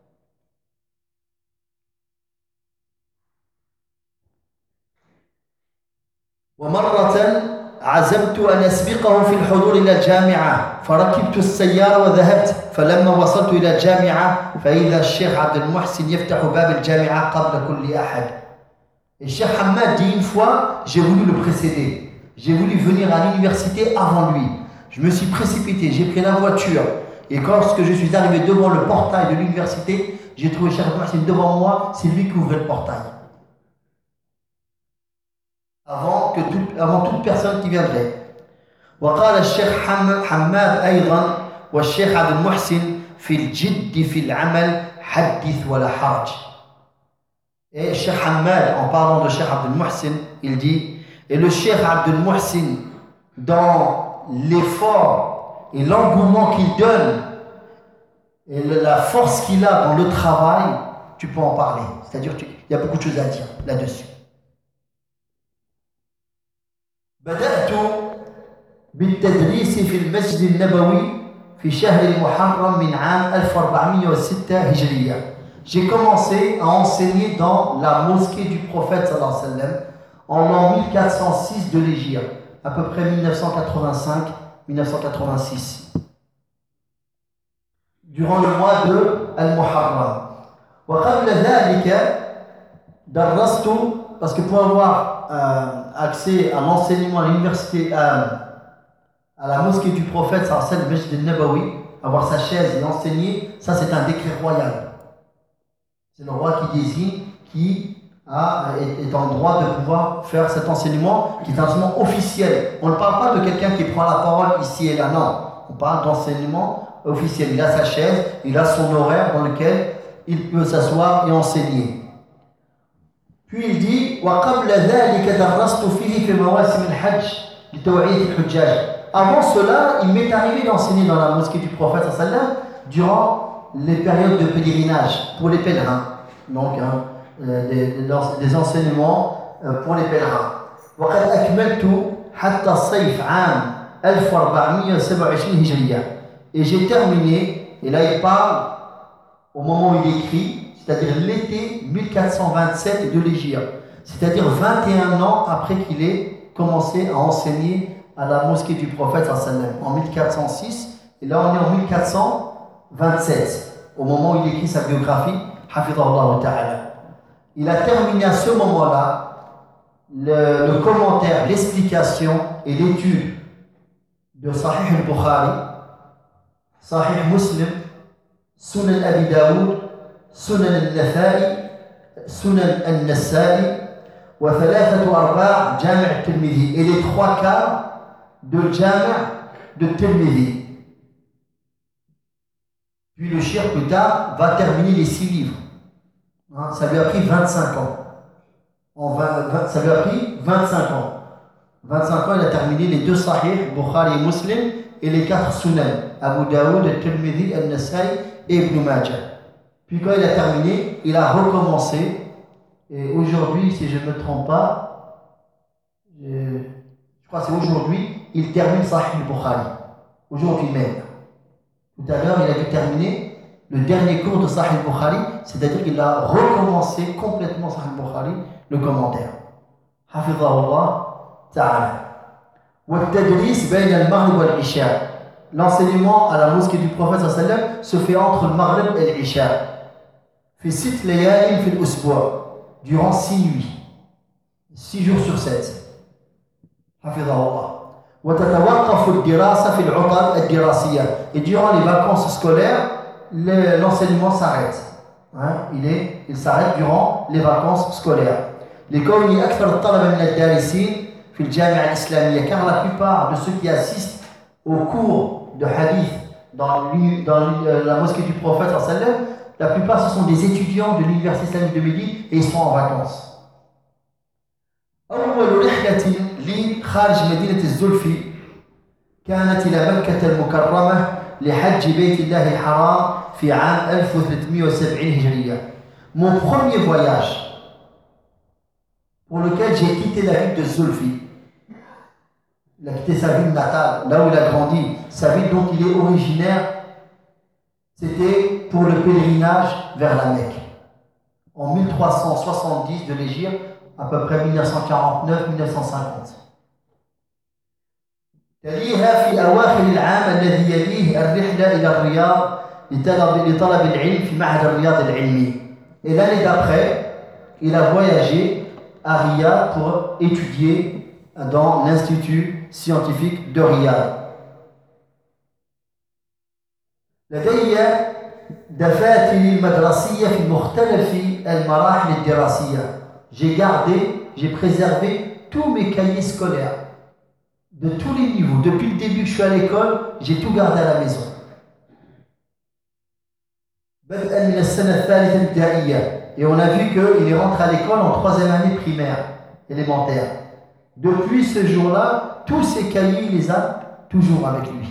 ومرة عزمت أن أسبقه في الحضور إلى الجامعة فركبت السيارة وذهبت فلما وصلت إلى الجامعة فإذا الشيخ عبد المحسن يفتح باب الجامعة قبل كل أحد. Et Cheikh Hamad dit une fois, j'ai voulu le précéder. J'ai voulu venir à l'université avant lui. Je me suis précipité, j'ai pris la voiture. Et lorsque je suis arrivé devant le portail de l'université, j'ai trouvé Cheikh Muhsin devant moi, c'est lui qui ouvrait le portail. Avant toute personne qui viendrait. وقال الشيخ حماد أيضا والشيخ عبد المحسن في الجد في العمل حدث ولا حرج. Et Cheikh Hamad, en parlant de Cheikh Abdel Muhsin, il dit, et le Cheikh Abdel Muhsin, dans l'effort et l'engouement qu'il donne, et la force qu'il a dans le travail, tu peux en parler. C'est-à-dire qu'il y a beaucoup de choses à dire là-dessus. بدأت بالتدريس في المسجد النبوي في شهر المحرم من عام 1406 هجرية. J'ai commencé à enseigner dans la mosquée du prophète sallallahu alayhi wa sallam en l'an 1406 de l'Hégire, à peu près 1985-1986, durant le mois de Al-Muharram. وقبل ذلك درست, parce que pour avoir accès à l'enseignement à l'université, à la mosquée du prophète sallallahu alayhi wa sallam, le Masjid al-Nabawi, avoir sa chaise et enseigner, ça c'est un décret royal. C'est le roi qui désigne, qui est en droit de pouvoir faire cet enseignement, qui est un enseignement officiel. On ne parle pas de quelqu'un qui prend la parole ici et là, non. On parle d'enseignement officiel. Il a sa chaise, il a son horaire dans lequel il peut s'asseoir et enseigner. Puis il dit وَقَبْلَ ذَلِكَ دَرَّسْتُ فِيهِ فِي مَوَاسِمِ الْحَجِّ لِتَوْعِيةِ الْحُجَّاجِ. Avant cela, il m'est arrivé d'enseigner dans la mosquée du prophète sallallahu alayhi wa sallam durant les périodes de pèlerinage pour les pèlerins, donc des enseignements pour les pèlerins. وقد أكملت حتى الصيف عام 1427 هجرية. Et j'ai terminé, et là il parle au moment où il écrit, c'est-à-dire l'été 1427 de l'Hégire, c'est-à-dire 21 ans après qu'il ait commencé à enseigner à la mosquée du prophète en 1406, et là on est en 1427, au moment où il écrit sa biographie, Hafidhahullah Ta'ala. Il a terminé à ce moment-là le commentaire, l'explication et l'étude de Sahih al-Bukhari, Sahih Muslim, Sunan Abi Daoud, Sunan al-Nafa'i, Sunan al-Nasa'i, wa thalathat wa arba' Jami' al-Tirmidhi, et les trois quarts de Jami' de Tirmidhi. Puis le cheikh plus tard va terminer les 6 livres. Ça lui a pris 25 ans. Ça lui a pris 25 ans. 25 ans, il a terminé les 2 Sahih, Bukhari et Muslim, et les 4 Sunan, Abu Daoud, Tirmidhi, Al-Nasai et Ibn Majah. Puis quand il a terminé, il a recommencé. Et aujourd'hui, si je ne me trompe pas, je crois que c'est aujourd'hui, il termine Sahih Bukhari. Aujourd'hui même. Tout à l'heure, il a dû terminer le dernier cours de Sahih Bukhari, c'est-à-dire qu'il a recommencé complètement Sahih Bukhari, le commentaire. Hafidhahullah Ta'ala. والتدريس بين المغرب والعشاء. L'enseignement à la mosquée du prophète sallallahu alayhi wa sallam se fait entre le Maghrib et l'Isha. في 6 ليال في الأسبوع, durant 6 nuits, 6 jours sur 7. حفظه وتتوقف الدراسة في العطل الدراسية. Et durant les vacances scolaires, l'enseignement s'arrête. Il s'arrête durant les vacances scolaires. لكون أكثر الطلبة من الدارسين في الجامعة الإسلامية, car la plupart de ceux qui assistent aux cours de hadith dans la mosquée du prophète sallallahu alayhi wa sallam, la plupart ce sont des étudiants de l'université islamique de Médine et ils sont en vacances. أول رحلة لي خارج مدينة الزلفي كانت إلى مكة المكرمة لحج بيت الله الحرام في عام 1370 هجرية. Mon premier voyage pour lequel j'ai quitté la ville de Zulfi, il a quitté sa ville natale, là où il a grandi, sa ville dont il est originaire, c'était pour le pèlerinage vers la Mecque. En 1370 de l'Hégire, à peu près 1949-1950. تليها في أواخر العام الذي يليه الرحلة إلى الرياض لطلب العلم في معهد الرياض العلمي. Et l'année d'après, il a voyagé à Riyad pour étudier dans l'Institut scientifique de Riyad. لدي دفاتر المدرسية في مختلف المراحل الدراسية. J'ai préservé tous mes cahiers scolaires de tous les niveaux. Depuis le début que je suis à l'école, j'ai tout gardé à la maison. Et on a vu qu'il est rentré à l'école en 3e année primaire, élémentaire. Depuis ce jour-là, tous ces cahiers, il les a toujours avec lui.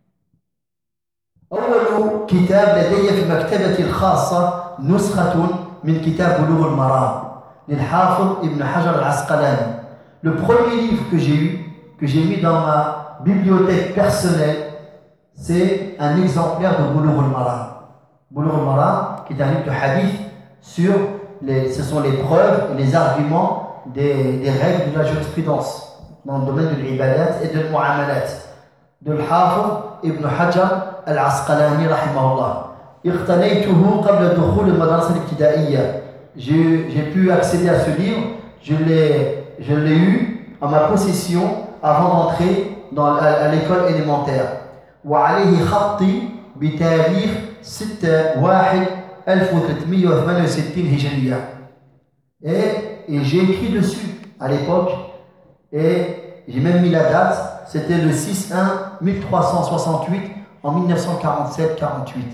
أول كتاب لدي في مكتبتي الخاصة نسخة من كتاب بلوغ المرام للحافظ ابن حجر العسقلاني. Le premier livre que j'ai eu, que j'ai mis dans ma bibliothèque personnelle, c'est un exemplaire de Boulough al-Maram. Boulough al-Maram, qui est un livre de hadith ce sont les preuves et les arguments des règles de la jurisprudence dans le domaine de l'ibadat et de l'mu'amalat de l'Hafiz ibn Hajar al-Asqalani rahimahullah. اقتنيته قبل دخول المدرسة الابتدائية. J'ai pu accéder à ce livre, je l'ai eu en ma possession avant d'entrer à l'école élémentaire. وعليه خطي بتاريخ 6/1/1368 هجرية. Et j'ai écrit dessus à l'époque, et j'ai même mis la date, c'était le 6/1/1368 en 1947-48.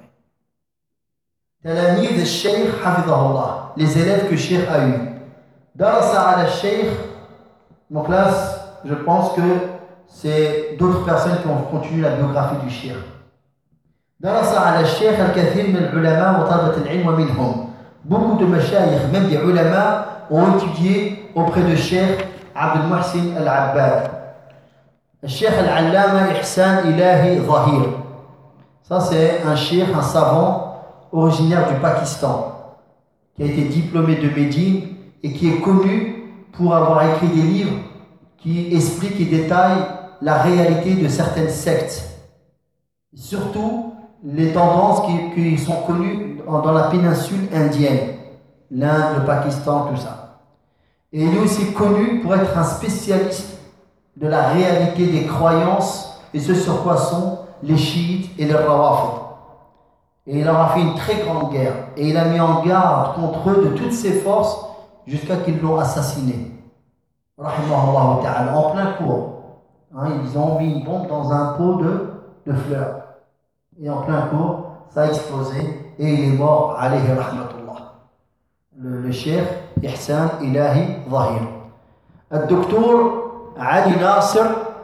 تلاميذ الشيخ حفظه الله, les élèves que Cheikh a eu. درس على الشيخ, donc là je pense que c'est d'autres personnes qui ont continué la biographie du Cheikh. درس على الشيخ الكثير من العلماء وطلبة العلم ومنهم. Beaucoup de mashayikh, même des ulama, ont étudié auprès de Cheikh Abdel Muhsin Al-Abbad. الشيخ العلامة إحسان إلهي ظهير. Ça c'est un cheikh, un savant originaire du Pakistan, qui a été diplômé de Médine et qui est connu pour avoir écrit des livres qui expliquent et détaillent la réalité de certaines sectes. Surtout les tendances qui sont connues dans la péninsule indienne, l'Inde, le Pakistan, tout ça. Et il est aussi connu pour être un spécialiste de la réalité des croyances et ce sur quoi sont les chiites et les rawafid. Et il leur a fait une très grande guerre. Et il a mis en garde contre eux de toutes ses forces jusqu'à qu'ils l'ont assassiné. Rahimahullah ta'ala, en plein cours. Ils ont mis une bombe dans un pot de fleurs. Et en plein cours, ça a explosé et il est mort, alayhi rahmatullah. Le cheikh Ihsan Ilahi Zahir. Le docteur Ali Nasser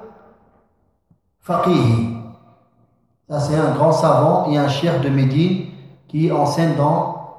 Faqihi. Ça, c'est un grand savant et un cheikh de Médine qui enseigne dans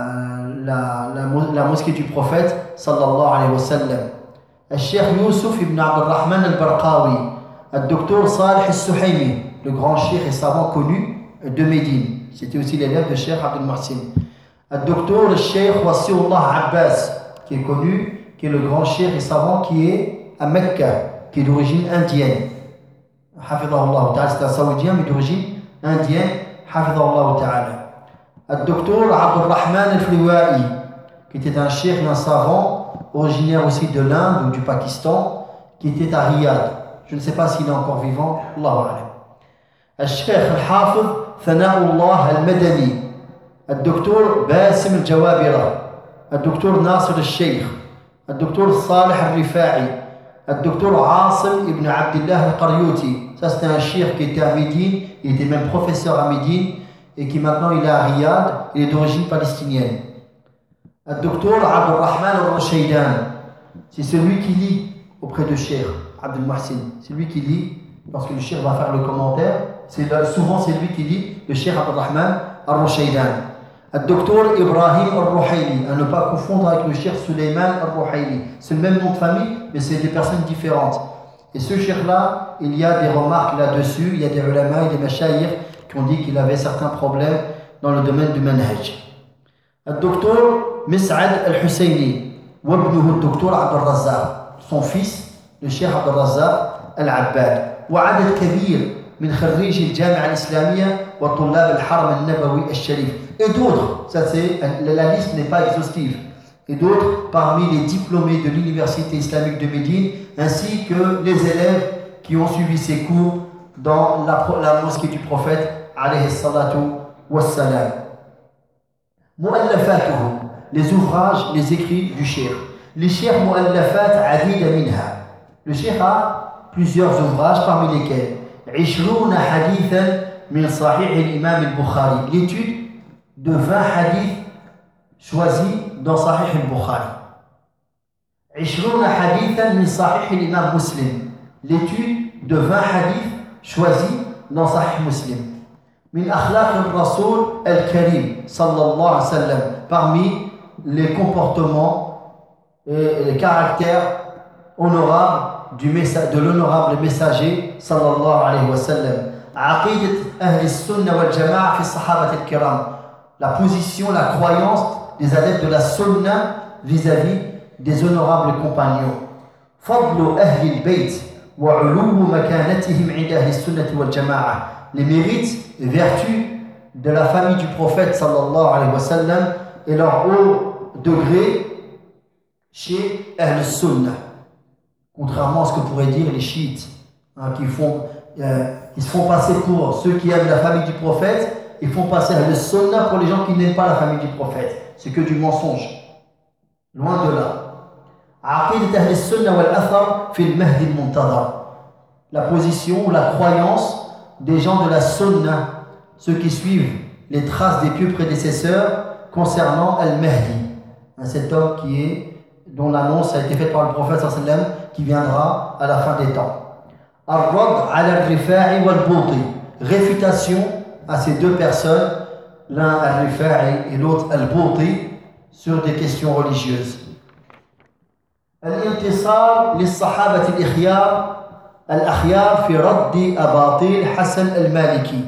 la mosquée du prophète sallallahu alayhi wa sallam. Le cheikh Youssef ibn Abdurrahman al-Barqawi. Le docteur Salih al-Suhaymi, le grand cheikh et savant connu de Médine. C'était aussi l'élève de cheikh Abdel Muhsin. Le docteur cheikh Wasiullah Abbas, qui est connu, qui est le grand cheikh et savant qui est à Mecca, qui est d'origine indienne. Hafidahullah ta'ala, c'est un saoudien mais d'origine indienne. Hafidahullah ta'ala. Le docteur Abdurrahman al-Fliwa'i, qui était un cheikh et un savant originaire aussi de l'Inde ou du Pakistan, qui était à Riyad. Je ne sais pas s'il est encore vivant. Allahu a'lam. الشيخ الحافظ ثناء الله المدني. الدكتور باسم الجوابرة. الدكتور ناصر الشيخ. الدكتور صالح الرفاعي. الدكتور عاصم ابن عبد الله القريوتي. Ça c'était un cheikh qui était à Médine, il était même professeur à Médine et qui maintenant il est à Riyad, il est d'origine palestinienne. الدكتور عبد الرحمن الرشيدان. C'est celui qui lit auprès de Cheikh Abdel Muhsin. C'est lui qui lit, parce que le cheikh va faire le commentaire. Souvent c'est lui qui lit, le cheikh Abdel Rahman al-Rushaydan. Le docteur Ibrahim al-Ruhaili, à ne pas confondre avec le cheikh Suleiman al-Ruhaili. C'est le même nom de famille, mais c'est des personnes différentes. Et ce cheikh-là, il y a des remarques là-dessus, il y a des ulama et des mashayikh qui ont dit qu'il avait certains problèmes dans le domaine du manhaj. Le docteur Mis'ad al-Husseini, وابنه الدكتور عبد الرزاق, son fils, le cheikh عبد الرزاق al-Abbad, وعدد كبير من خريجي الجامعة الإسلامية وطلاب الحرم النبوي الشريف. Et d'autres, ça c'est, la liste n'est pas exhaustive. Et d'autres parmi les diplômés de l'université islamique de Médine, ainsi que les élèves qui ont suivi ses cours dans la mosquée du prophète, alayhi salatu wassalam. Mu'allafatuhu, les ouvrages, les écrits du cheikh. Les cheikh mu'allafat adida minha. Le cheikh a plusieurs ouvrages parmi lesquels 20 hadithan min sahih al-imam al-Bukhari, l'étude de 20 hadiths choisis dans Sahih al-Bukhari. 20 hadithan min sahih al-imam Muslim, l'étude de 20 hadiths choisis dans Sahih Muslim. Min akhlaq al-Rasul al-Karim sallallahu alayhi wa sallam, parmi les comportements et les caractères honorables de l'honorable messager sallallahu alayhi wa sallam. Aqidat ahli sunnah wal jama'a fi sahabat al-kiram, la position, la croyance des adeptes de la sunna vis-à-vis des honorables compagnons. Fadlu ahli al-bayt wa uluwu makanatihim 'inda ahli sunnah wal jama'a, les mérites et vertus de la famille du prophète sallallahu alayhi wa sallam et leur haut degré chez Ahl Sunnah. Contrairement à ce que pourraient dire les chiites, qui se font passer pour ceux qui aiment la famille du prophète, ils font passer Ahl Sunnah pour les gens qui n'aiment pas la famille du prophète. C'est que du mensonge. Loin de là. Aqidat Ahl Sunnah wal Athar fi al-Mahdi al-Muntadhar. La position ou la croyance des gens de la Sunna, ceux qui suivent les traces des pieux prédécesseurs concernant Al-Mahdi, cet homme dont l'annonce a été faite par le prophète sallallahu alayhi wa sallam, qui viendra à la fin des temps. Ar-Radd ala al-Rifa'i wal-Bouti, réfutation à ces deux personnes, l'un al-Rifa'i et l'autre al-Bouti, sur des questions religieuses. Al-Intisar lis-Sahabat al-Ikhyar al-Akhyar fi raddi abatil Hassan al-Maliki.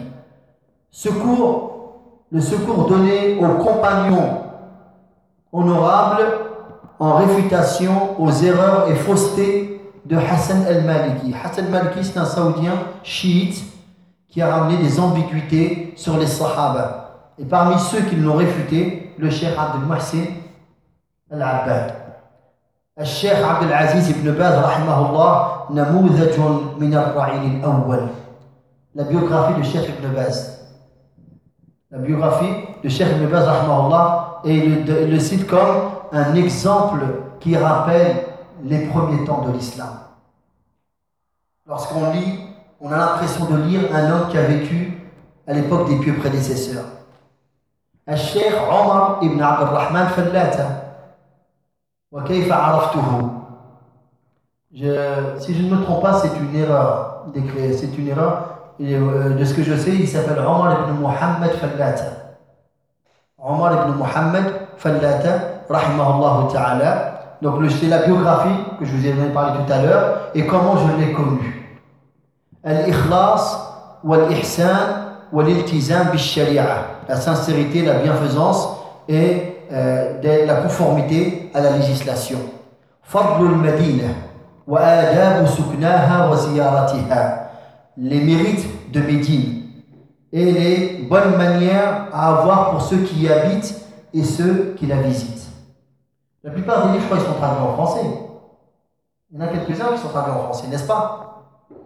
Le secours donné aux compagnons honorables en réfutation aux erreurs et faussetés de Hassan al-Maliki. Hassan al-Maliki, c'est un saoudien chiite qui a ramené des ambiguïtés sur les Sahaba. Et parmi ceux qui l'ont réfuté, le cheikh Abdel Muhsin al-Abbad. الشيخ عبد العزيز بن باز رحمه الله نموذج من الرعيل الأول. La biographie de Cheikh Ibn Baz. La biographie de Cheikh Ibn Baz rahimahullah, et il le cite comme un exemple qui rappelle les premiers temps de l'islam. Lorsqu'on lit, on a l'impression de lire un homme qui a vécu à l'époque des pieux prédécesseurs. الشيخ عمر ibn Abd al-Rahman Fallata. وكيف عرفته. Si je ne me trompe pas, c'est une erreur d'écrire. C'est une erreur. De ce que je sais, il s'appelle Omar ibn Muhammad Fallata. Omar ibn Muhammad Fallata, rahimahullah ta'ala. Donc c'est la biographie que je vous ai parlé tout à l'heure et comment je l'ai connu. Al-Ikhlas wal-Ihsan wal-Iltizam bil-Shari'a. La sincérité, la bienfaisance et de la conformité à la législation. Fadlul Madina wa adab suknaha wa ziyaratiha. Les mérites de Médine et les bonnes manières à avoir pour ceux qui y habitent et ceux qui la visitent. La plupart des livres, je crois, ils sont traduits en français. Il y en a quelques-uns qui sont traduits en français, n'est-ce pas?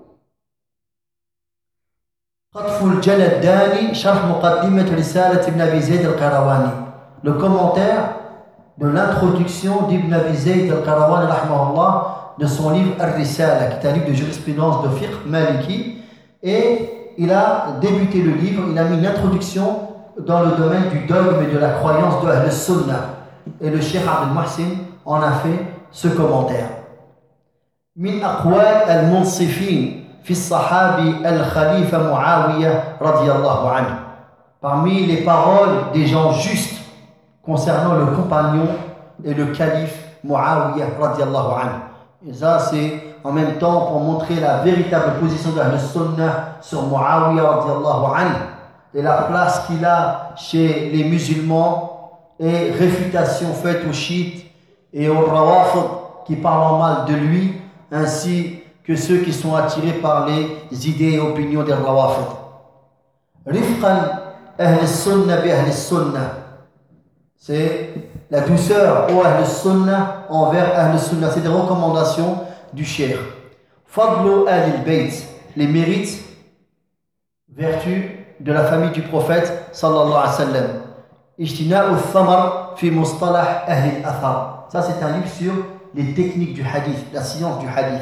Qatful Jaladdani, Sharh Muqaddimat Risalat Ibn Abi Zayd al-Qarawani. Le commentaire de l'introduction d'Ibn Abi Zayd al-Qarawani rahimahullah de son livre Ar-Risala, qui est un livre de jurisprudence de fiqh maliki, et il a débuté le livre, il a mis une introduction dans le domaine du dogme et de la croyance de Ahl Sunnah, et le Cheikh Abdel Muhsin en a fait ce commentaire. Min aqwal al-munsifin fi sahabi al-khalifa Muawiyah radiyallahu anhu. parmi les paroles des gens justes concernant le compagnon et le calife Muawiyah radiallahu anhu. Et ça, c'est en même temps pour montrer la véritable position de Ahl Sunnah sur Muawiyah radiallahu anhu et la place qu'il a chez les musulmans et réfutation faite aux chiites et aux rawafid qui parlent mal de lui, ainsi que ceux qui sont attirés par les idées et opinions des rawafid. Rifqan Ahl Sunnah bi Ahl Sunnah, c'est la douceur au Ahl Sunnah envers Ahl Sunnah. C'est des recommandations du Cheikh. Fadlu Ahl Bayt, les mérites, vertus de la famille du prophète sallallahu alayhi wa sallam. Ijtina'u thamar fi mustalah Ahl al-Athar. Ça, c'est un livre sur les techniques du hadith, la science du hadith.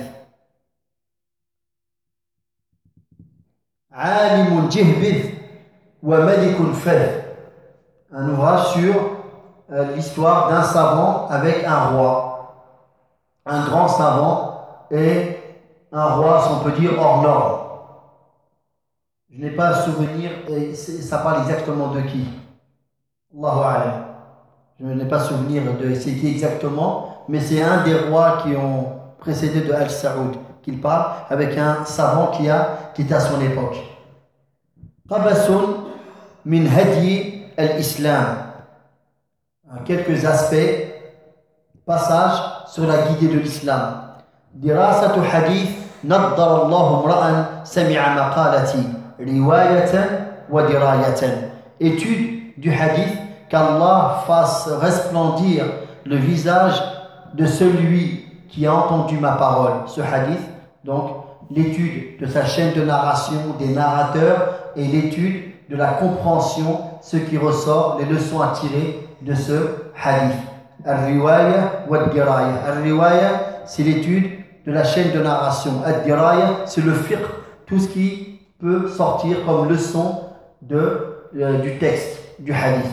Alimun jihbid wa malikun fadh. Un ouvrage sur l'histoire d'un savant avec un roi, un grand savant et un roi, si on peut dire, hors norme. Je n'ai pas souvenir, et ça parle exactement de qui. Allahu a'lam. Je n'ai pas souvenir de c'est qui exactement, mais c'est un des rois qui ont précédé de Al-Saoud qu'il parle, avec un savant qui était à son époque. Qabasun min hadi al-Islam. Quelques aspects, passages sur la guidée de l'islam. Dirasatu hadith naddara Allahu mra'an sami'a maqalati riwayatan wa dirayatan. Étude du hadith, qu'Allah fasse resplendir le visage de celui qui a entendu ma parole. Ce hadith, donc l'étude de sa chaîne de narration, des narrateurs, et l'étude de la compréhension, ce qui ressort, les leçons à tirer de ce hadith. Al-riwaya wa al-diraya. Al-riwaya, c'est l'étude de la chaîne de narration. Al-diraya, c'est le fiqh, tout ce qui peut sortir comme leçon du texte, du hadith.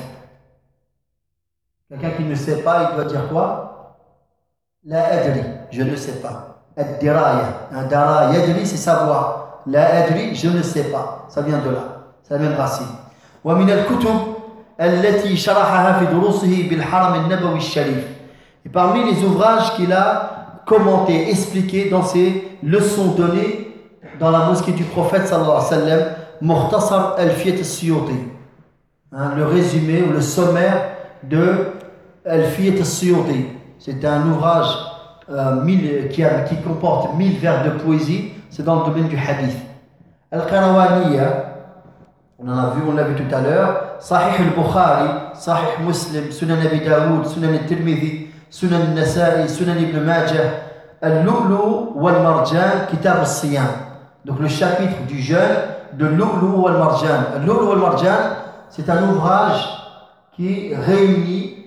Quelqu'un qui ne sait pas, il doit dire quoi? La adri, je ne sais pas. Al-diraya, un dara, yadri, c'est savoir. La adri, je ne sais pas. Ça vient de là, c'est la même racine. Wa min al-kutub التي شرحها في دروسه بالحرم النبوي الشريف. Et parmi les ouvrages qu'il a commentés, expliqués dans ses leçons données dans la mosquée du prophète sallallahu alayhi wa sallam, Mukhtasar Alfiyat al-Suyuti, le résumé ou le sommaire de Alfiyat al-Suyuti. C'est un ouvrage qui comporte 1000 vers de poésie. C'est dans le domaine du hadith. Al-Qarawaniya, on l'a vu tout à l'heure. Sahih al-Bukhari, Sahih Muslim, Sunan Abi Daoud, Sunan al-Tirmidhi, Sunan al-Nasa'i, Sunan ibn Majah, Al-Lu'lu wal-Marjan, Kitab al-Siyam. Donc le chapitre du jeûne de Lu'lu wal-Marjan. Al-Lu'lu wal-Marjan, c'est un ouvrage qui réunit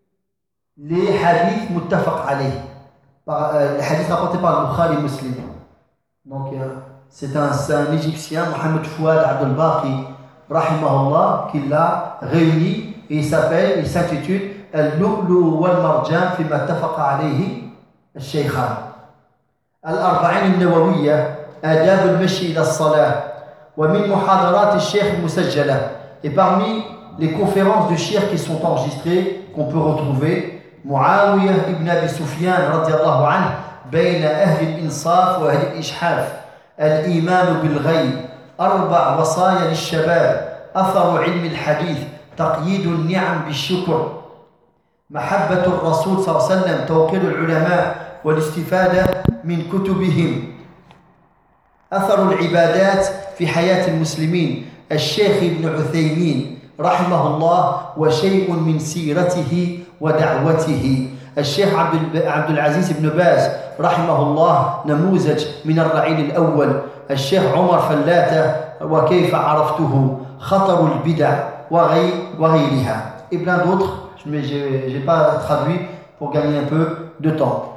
les hadiths muttafaq alayh, les hadiths rapportés par al-Bukhari et Muslim. Donc c'est un Égyptien, Mohamed Fouad Abdel Baqi, rahimahullah, qui l'a réuni, et il s'intitule Al-Lu'lu wal-Marjan fi ma tafaqa alayhi al-Shaykhan. Al-Arba'in al-Nawawiyya, Adab al-Mashi ila al-Salah, wa min muhadarat al-Shaykh al-Musajjala. Et parmi les conférences du Cheikh qui sont enregistrées, qu'on peut retrouver, Muawiyah ibn Abi Sufyan radiyallahu anhu, bayna ahli al-insaf wa ahli al-ishhaf, al-iman bil-ghayb, 4 وصايا للشباب، أثر علم الحديث، تقييد النعم بالشكر، محبة الرسول صلى الله عليه وسلم، توقير العلماء والاستفادة من كتبهم، أثر العبادات في حياة المسلمين، الشيخ ابن عثيمين رحمه الله وشيء من سيرته ودعوته، الشيخ عبد العزيز بن باز رحمه الله نموذج من الرعيل الأول، الشيخ عمر فلاتة وكيف عرفته، خطر البدع وغيرها. Et plein d'autres, mais je n'ai pas traduit pour gagner un peu de temps.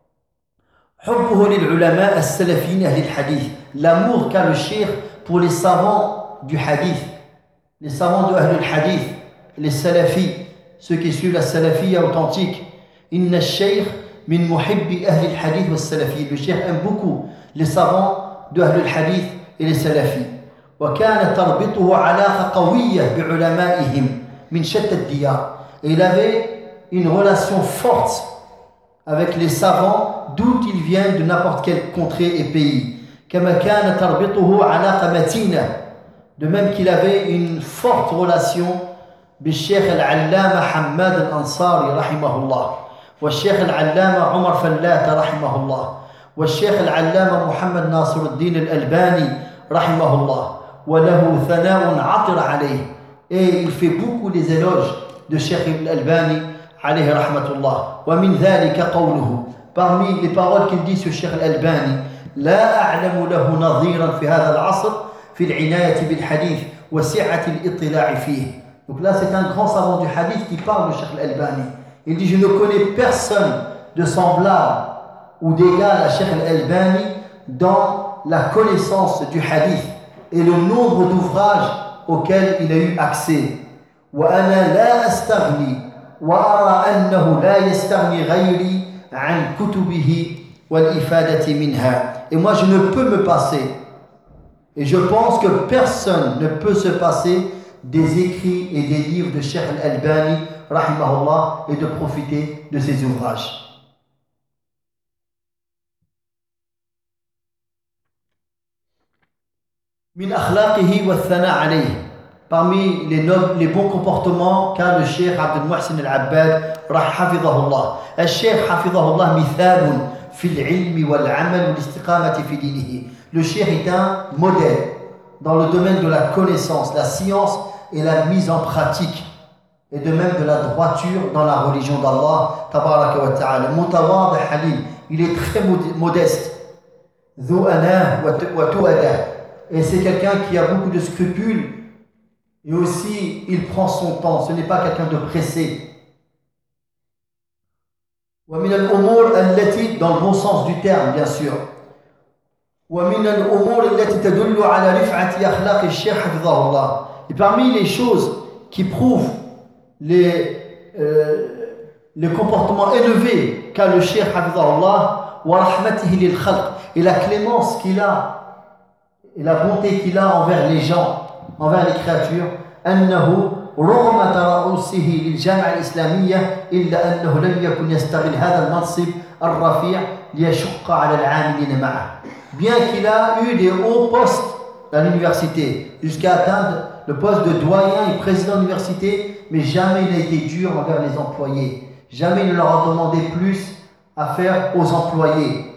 حبه للعلماء السلفيين أهل الحديث. L'amour qu'a le cheikh pour les savants du hadith, les savants de Ahl al-Hadith, les salafis, ceux qui suivent la salafiyya authentique. إن الشيخ من محب أهل الحديث والسلفيين. Le cheikh aime beaucoup les savants de Ahl al-Hadith et les salafis. وكان تربطه علاقة قوية بعلمائهم من شتى الديار. Et il avait une relation forte avec les savants d'où ils viennent, de n'importe quelle contrée et pays. كما كان تربطه علاقة متينة. De même qu'il avait une forte relation بالشيخ العلامة حماد الأنصاري رحمه الله، والشيخ العلامة عمر فلات رحمه الله، والشيخ العلامة محمد ناصر الدين الألباني رحمه الله، وله ثناء عطر عليه. Et il fait beaucoup les éloges de Cheikh Al-Albani عليه رحمة الله. ومن ذلك قوله، parmi les paroles qu'il dit sur Cheikh Al-Albani: لا أعلم له نظيرا في هذا العصر في العناية بالحديث وسعة الاطلاع فيه. Donc là, c'est un grand savant du hadith qui parle de Cheikh Al-Albani. Il dit: je ne connais personne de semblable ou d'égal à Cheikh Al-Albani dans la connaissance du hadith et le nombre d'ouvrages auxquels il a eu accès. وأنا لا أستغني وأرى أنه لا يستغني غيري عن كتبه والإفادة منها. Et moi, je ne peux me passer. Et je pense que personne ne peut se passer des écrits et des livres de Cheikh Al-Albani, rahimahullah, et de profiter de ses ouvrages. Min akhlaqihi wa thana alayhi. Parmi les bons comportements qu'a le Cheikh Abdel Muhsin Al-Abbad, hafidhahullah. Al-Cheikh hafidhahullah mithabun fil ilmi wal amal wal istiqamati fi dinihi. Le Cheikh est un modèle dans le domaine de la connaissance, la science et la mise en pratique, et de même de la droiture dans la religion d'Allah tabaraka wa ta'ala. Mutawadi halim, il est très modeste. Dhu anah wa tu'adah, et c'est quelqu'un qui a beaucoup de scrupules, et aussi il prend son temps, ce n'est pas quelqu'un de pressé. Wa min al-umur allati, dans le bon sens du terme bien sûr. ومن الأمور التي تدل على رفعة أخلاق الشيخ حفظه الله. Et parmi les choses qui prouvent les comportements élevés qu'a le Cheikh حفظه wa rahmatihi lil khalq, et la clémence qu'il a et la bonté qu'il a envers les gens, envers les créatures, أنه رغم ترأسه للجامعة الإسلامية إلا أنه لم يكن يستغل هذا المنصب الرفيع ليشق على العاملين معه. Bien qu'il a eu des hauts postes à l'université, jusqu'à atteindre le poste de doyen et président de l'université, mais jamais il a été dur envers les employés. Jamais il ne leur a demandé plus à faire aux employés.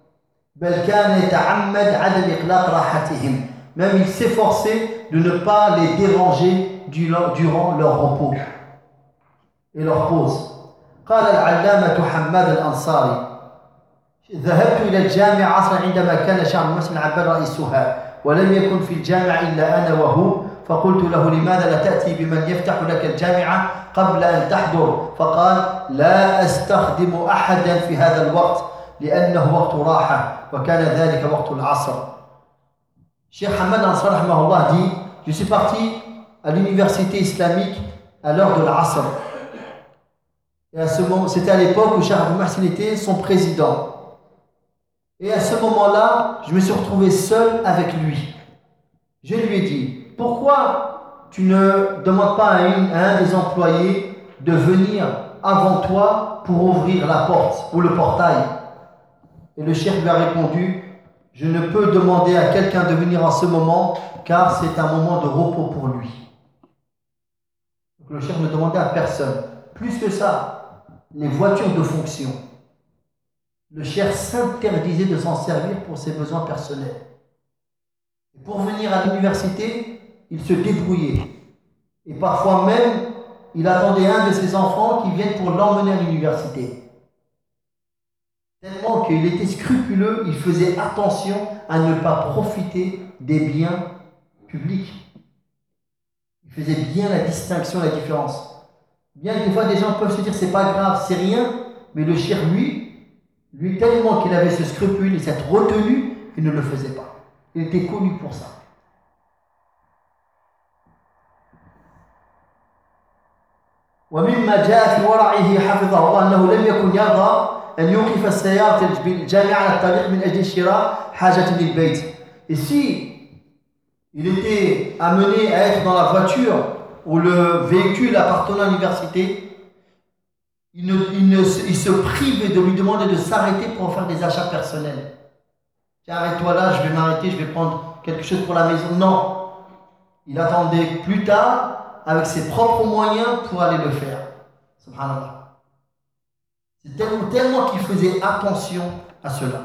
Même il s'efforçait de ne pas les déranger durant leur repos et leur pause. قال العلامة حماد الأنصاري: ذهبت إلى الجامعة أصلا عندما كان شيخ عبد المحسن العباد رئيسها، ولم يكن في الجامعة إلا أنا وهو، فقلت له: لماذا لا تأتي بمن يفتح لك الجامعة قبل أن تحضر؟ فقال: لا أستخدم أحدا في هذا الوقت لأنه وقت راحة، وكان ذلك وقت العصر. Cheikh Hamad Ansar rahimahullah dit: je suis parti à l'université islamique à l'heure de l'Asr. Et à ce moment, c'était à l'époque où Cheikh Abdel Muhsin était son président. Et à ce moment-là, je me suis retrouvé seul avec lui. Je lui ai dit: pourquoi tu ne demandes pas à un des employés de venir avant toi pour ouvrir la porte ou le portail? Et le cheikh lui a répondu: je ne peux demander à quelqu'un de venir en ce moment car c'est un moment de repos pour lui. Donc le cheikh ne demandait à personne. Plus que ça, les voitures de fonction, le cheikh s'interdisait de s'en servir pour ses besoins personnels. Et pour venir à l'université, il se débrouillait. Et parfois même, il attendait un de ses enfants qui vienne pour l'emmener à l'université. Tellement qu'il était scrupuleux, il faisait attention à ne pas profiter des biens publics. Il faisait bien la distinction, la différence. Bien que des fois des gens peuvent se dire c'est pas grave, c'est rien, mais le cheikh lui tellement qu'il avait ce scrupule et cette retenue, il ne le faisait pas. Il était connu pour ça. ومما جاء في ورعه حفظه الله أنه لم يكن يرضى أن يوقف السيارة بالجامعة على الطريق من أجل شراء حاجة للبيت. Et si il était amené à être dans la voiture ou le véhicule appartenant à l'université, il se prive de lui demander de s'arrêter pour faire des achats personnels. Tiens, arrête-toi là, je vais m'arrêter, je vais prendre quelque chose pour la maison. Non, il attendait plus tard avec ses propres moyens pour aller le faire. Subhanallah. C'est tellement qu'il faisait attention à cela.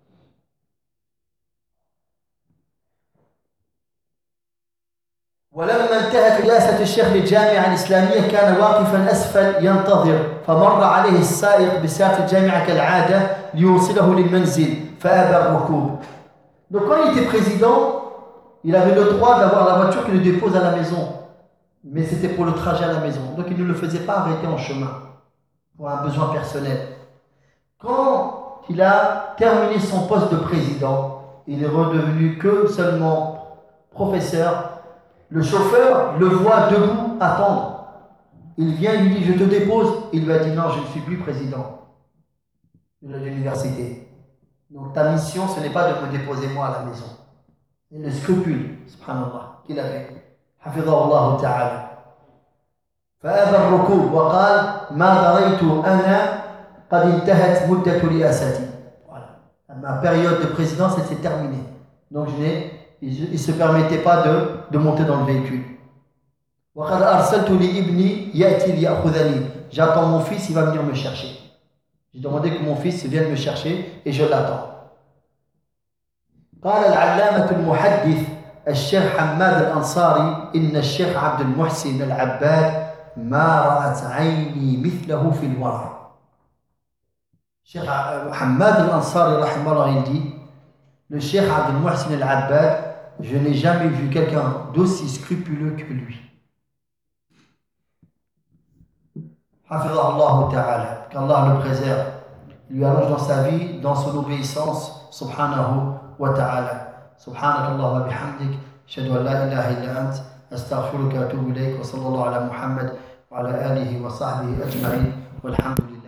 ولما انتهت رئاسة الشيخ للجامعة الإسلامية كان واقفا أسفل ينتظر فمر عليه السائق بسيارة الجامعة كالعادة ليوصله للمنزل فأبى الركوب. Donc quand il était président, il avait le droit d'avoir la voiture qui le dépose à la maison, mais c'était pour le trajet à la maison. Donc il ne le faisait pas arrêter en chemin pour un besoin personnel. Quand il a terminé son poste de président, il est redevenu que seulement professeur. Le chauffeur le voit debout attendre. Il vient, il lui dit, je te dépose. Il lui a dit, non, je ne suis plus président de l'université. Donc ta mission, ce n'est pas de me déposer moi à la maison. C'est le scrupule, subhanallah, qu'il avait. حفظه الله تعالى. فأبى الركوب وقال ما دريت أنا قد انتهت مدة رئاستي. Voilà. Ma période de présidence était terminée. Donc il ne se permettait pas de monter dans le véhicule. وقد أرسلت لابني يأتي ليأخذني. J'attends mon fils, il va venir me chercher. J'ai demandé que mon fils vienne me chercher et je l'attends. قال العلامة المحدث الشيخ حماد الأنصاري إن الشيخ عبد المحسن العباد ما رأت عيني مثله في الورع. الشيخ حماد الأنصاري رحمه الله il dit, le Cheikh Abdel Muhsin al-Abbad, je n'ai jamais vu quelqu'un d'aussi scrupuleux que lui. Hafidhahullah ta'ala, qu'Allah le préserve, lui allonge dans sa vie, dans son obéissance, subhanahu wa ta'ala. Subhanakallah wa bihamdik, ashhadu an la ilaha illa ant, astaghfiruka wa atubu ilayk, wa sallallahu ala Muhammad wa ala alihi wa sahbihi ajma'in, walhamdulillah.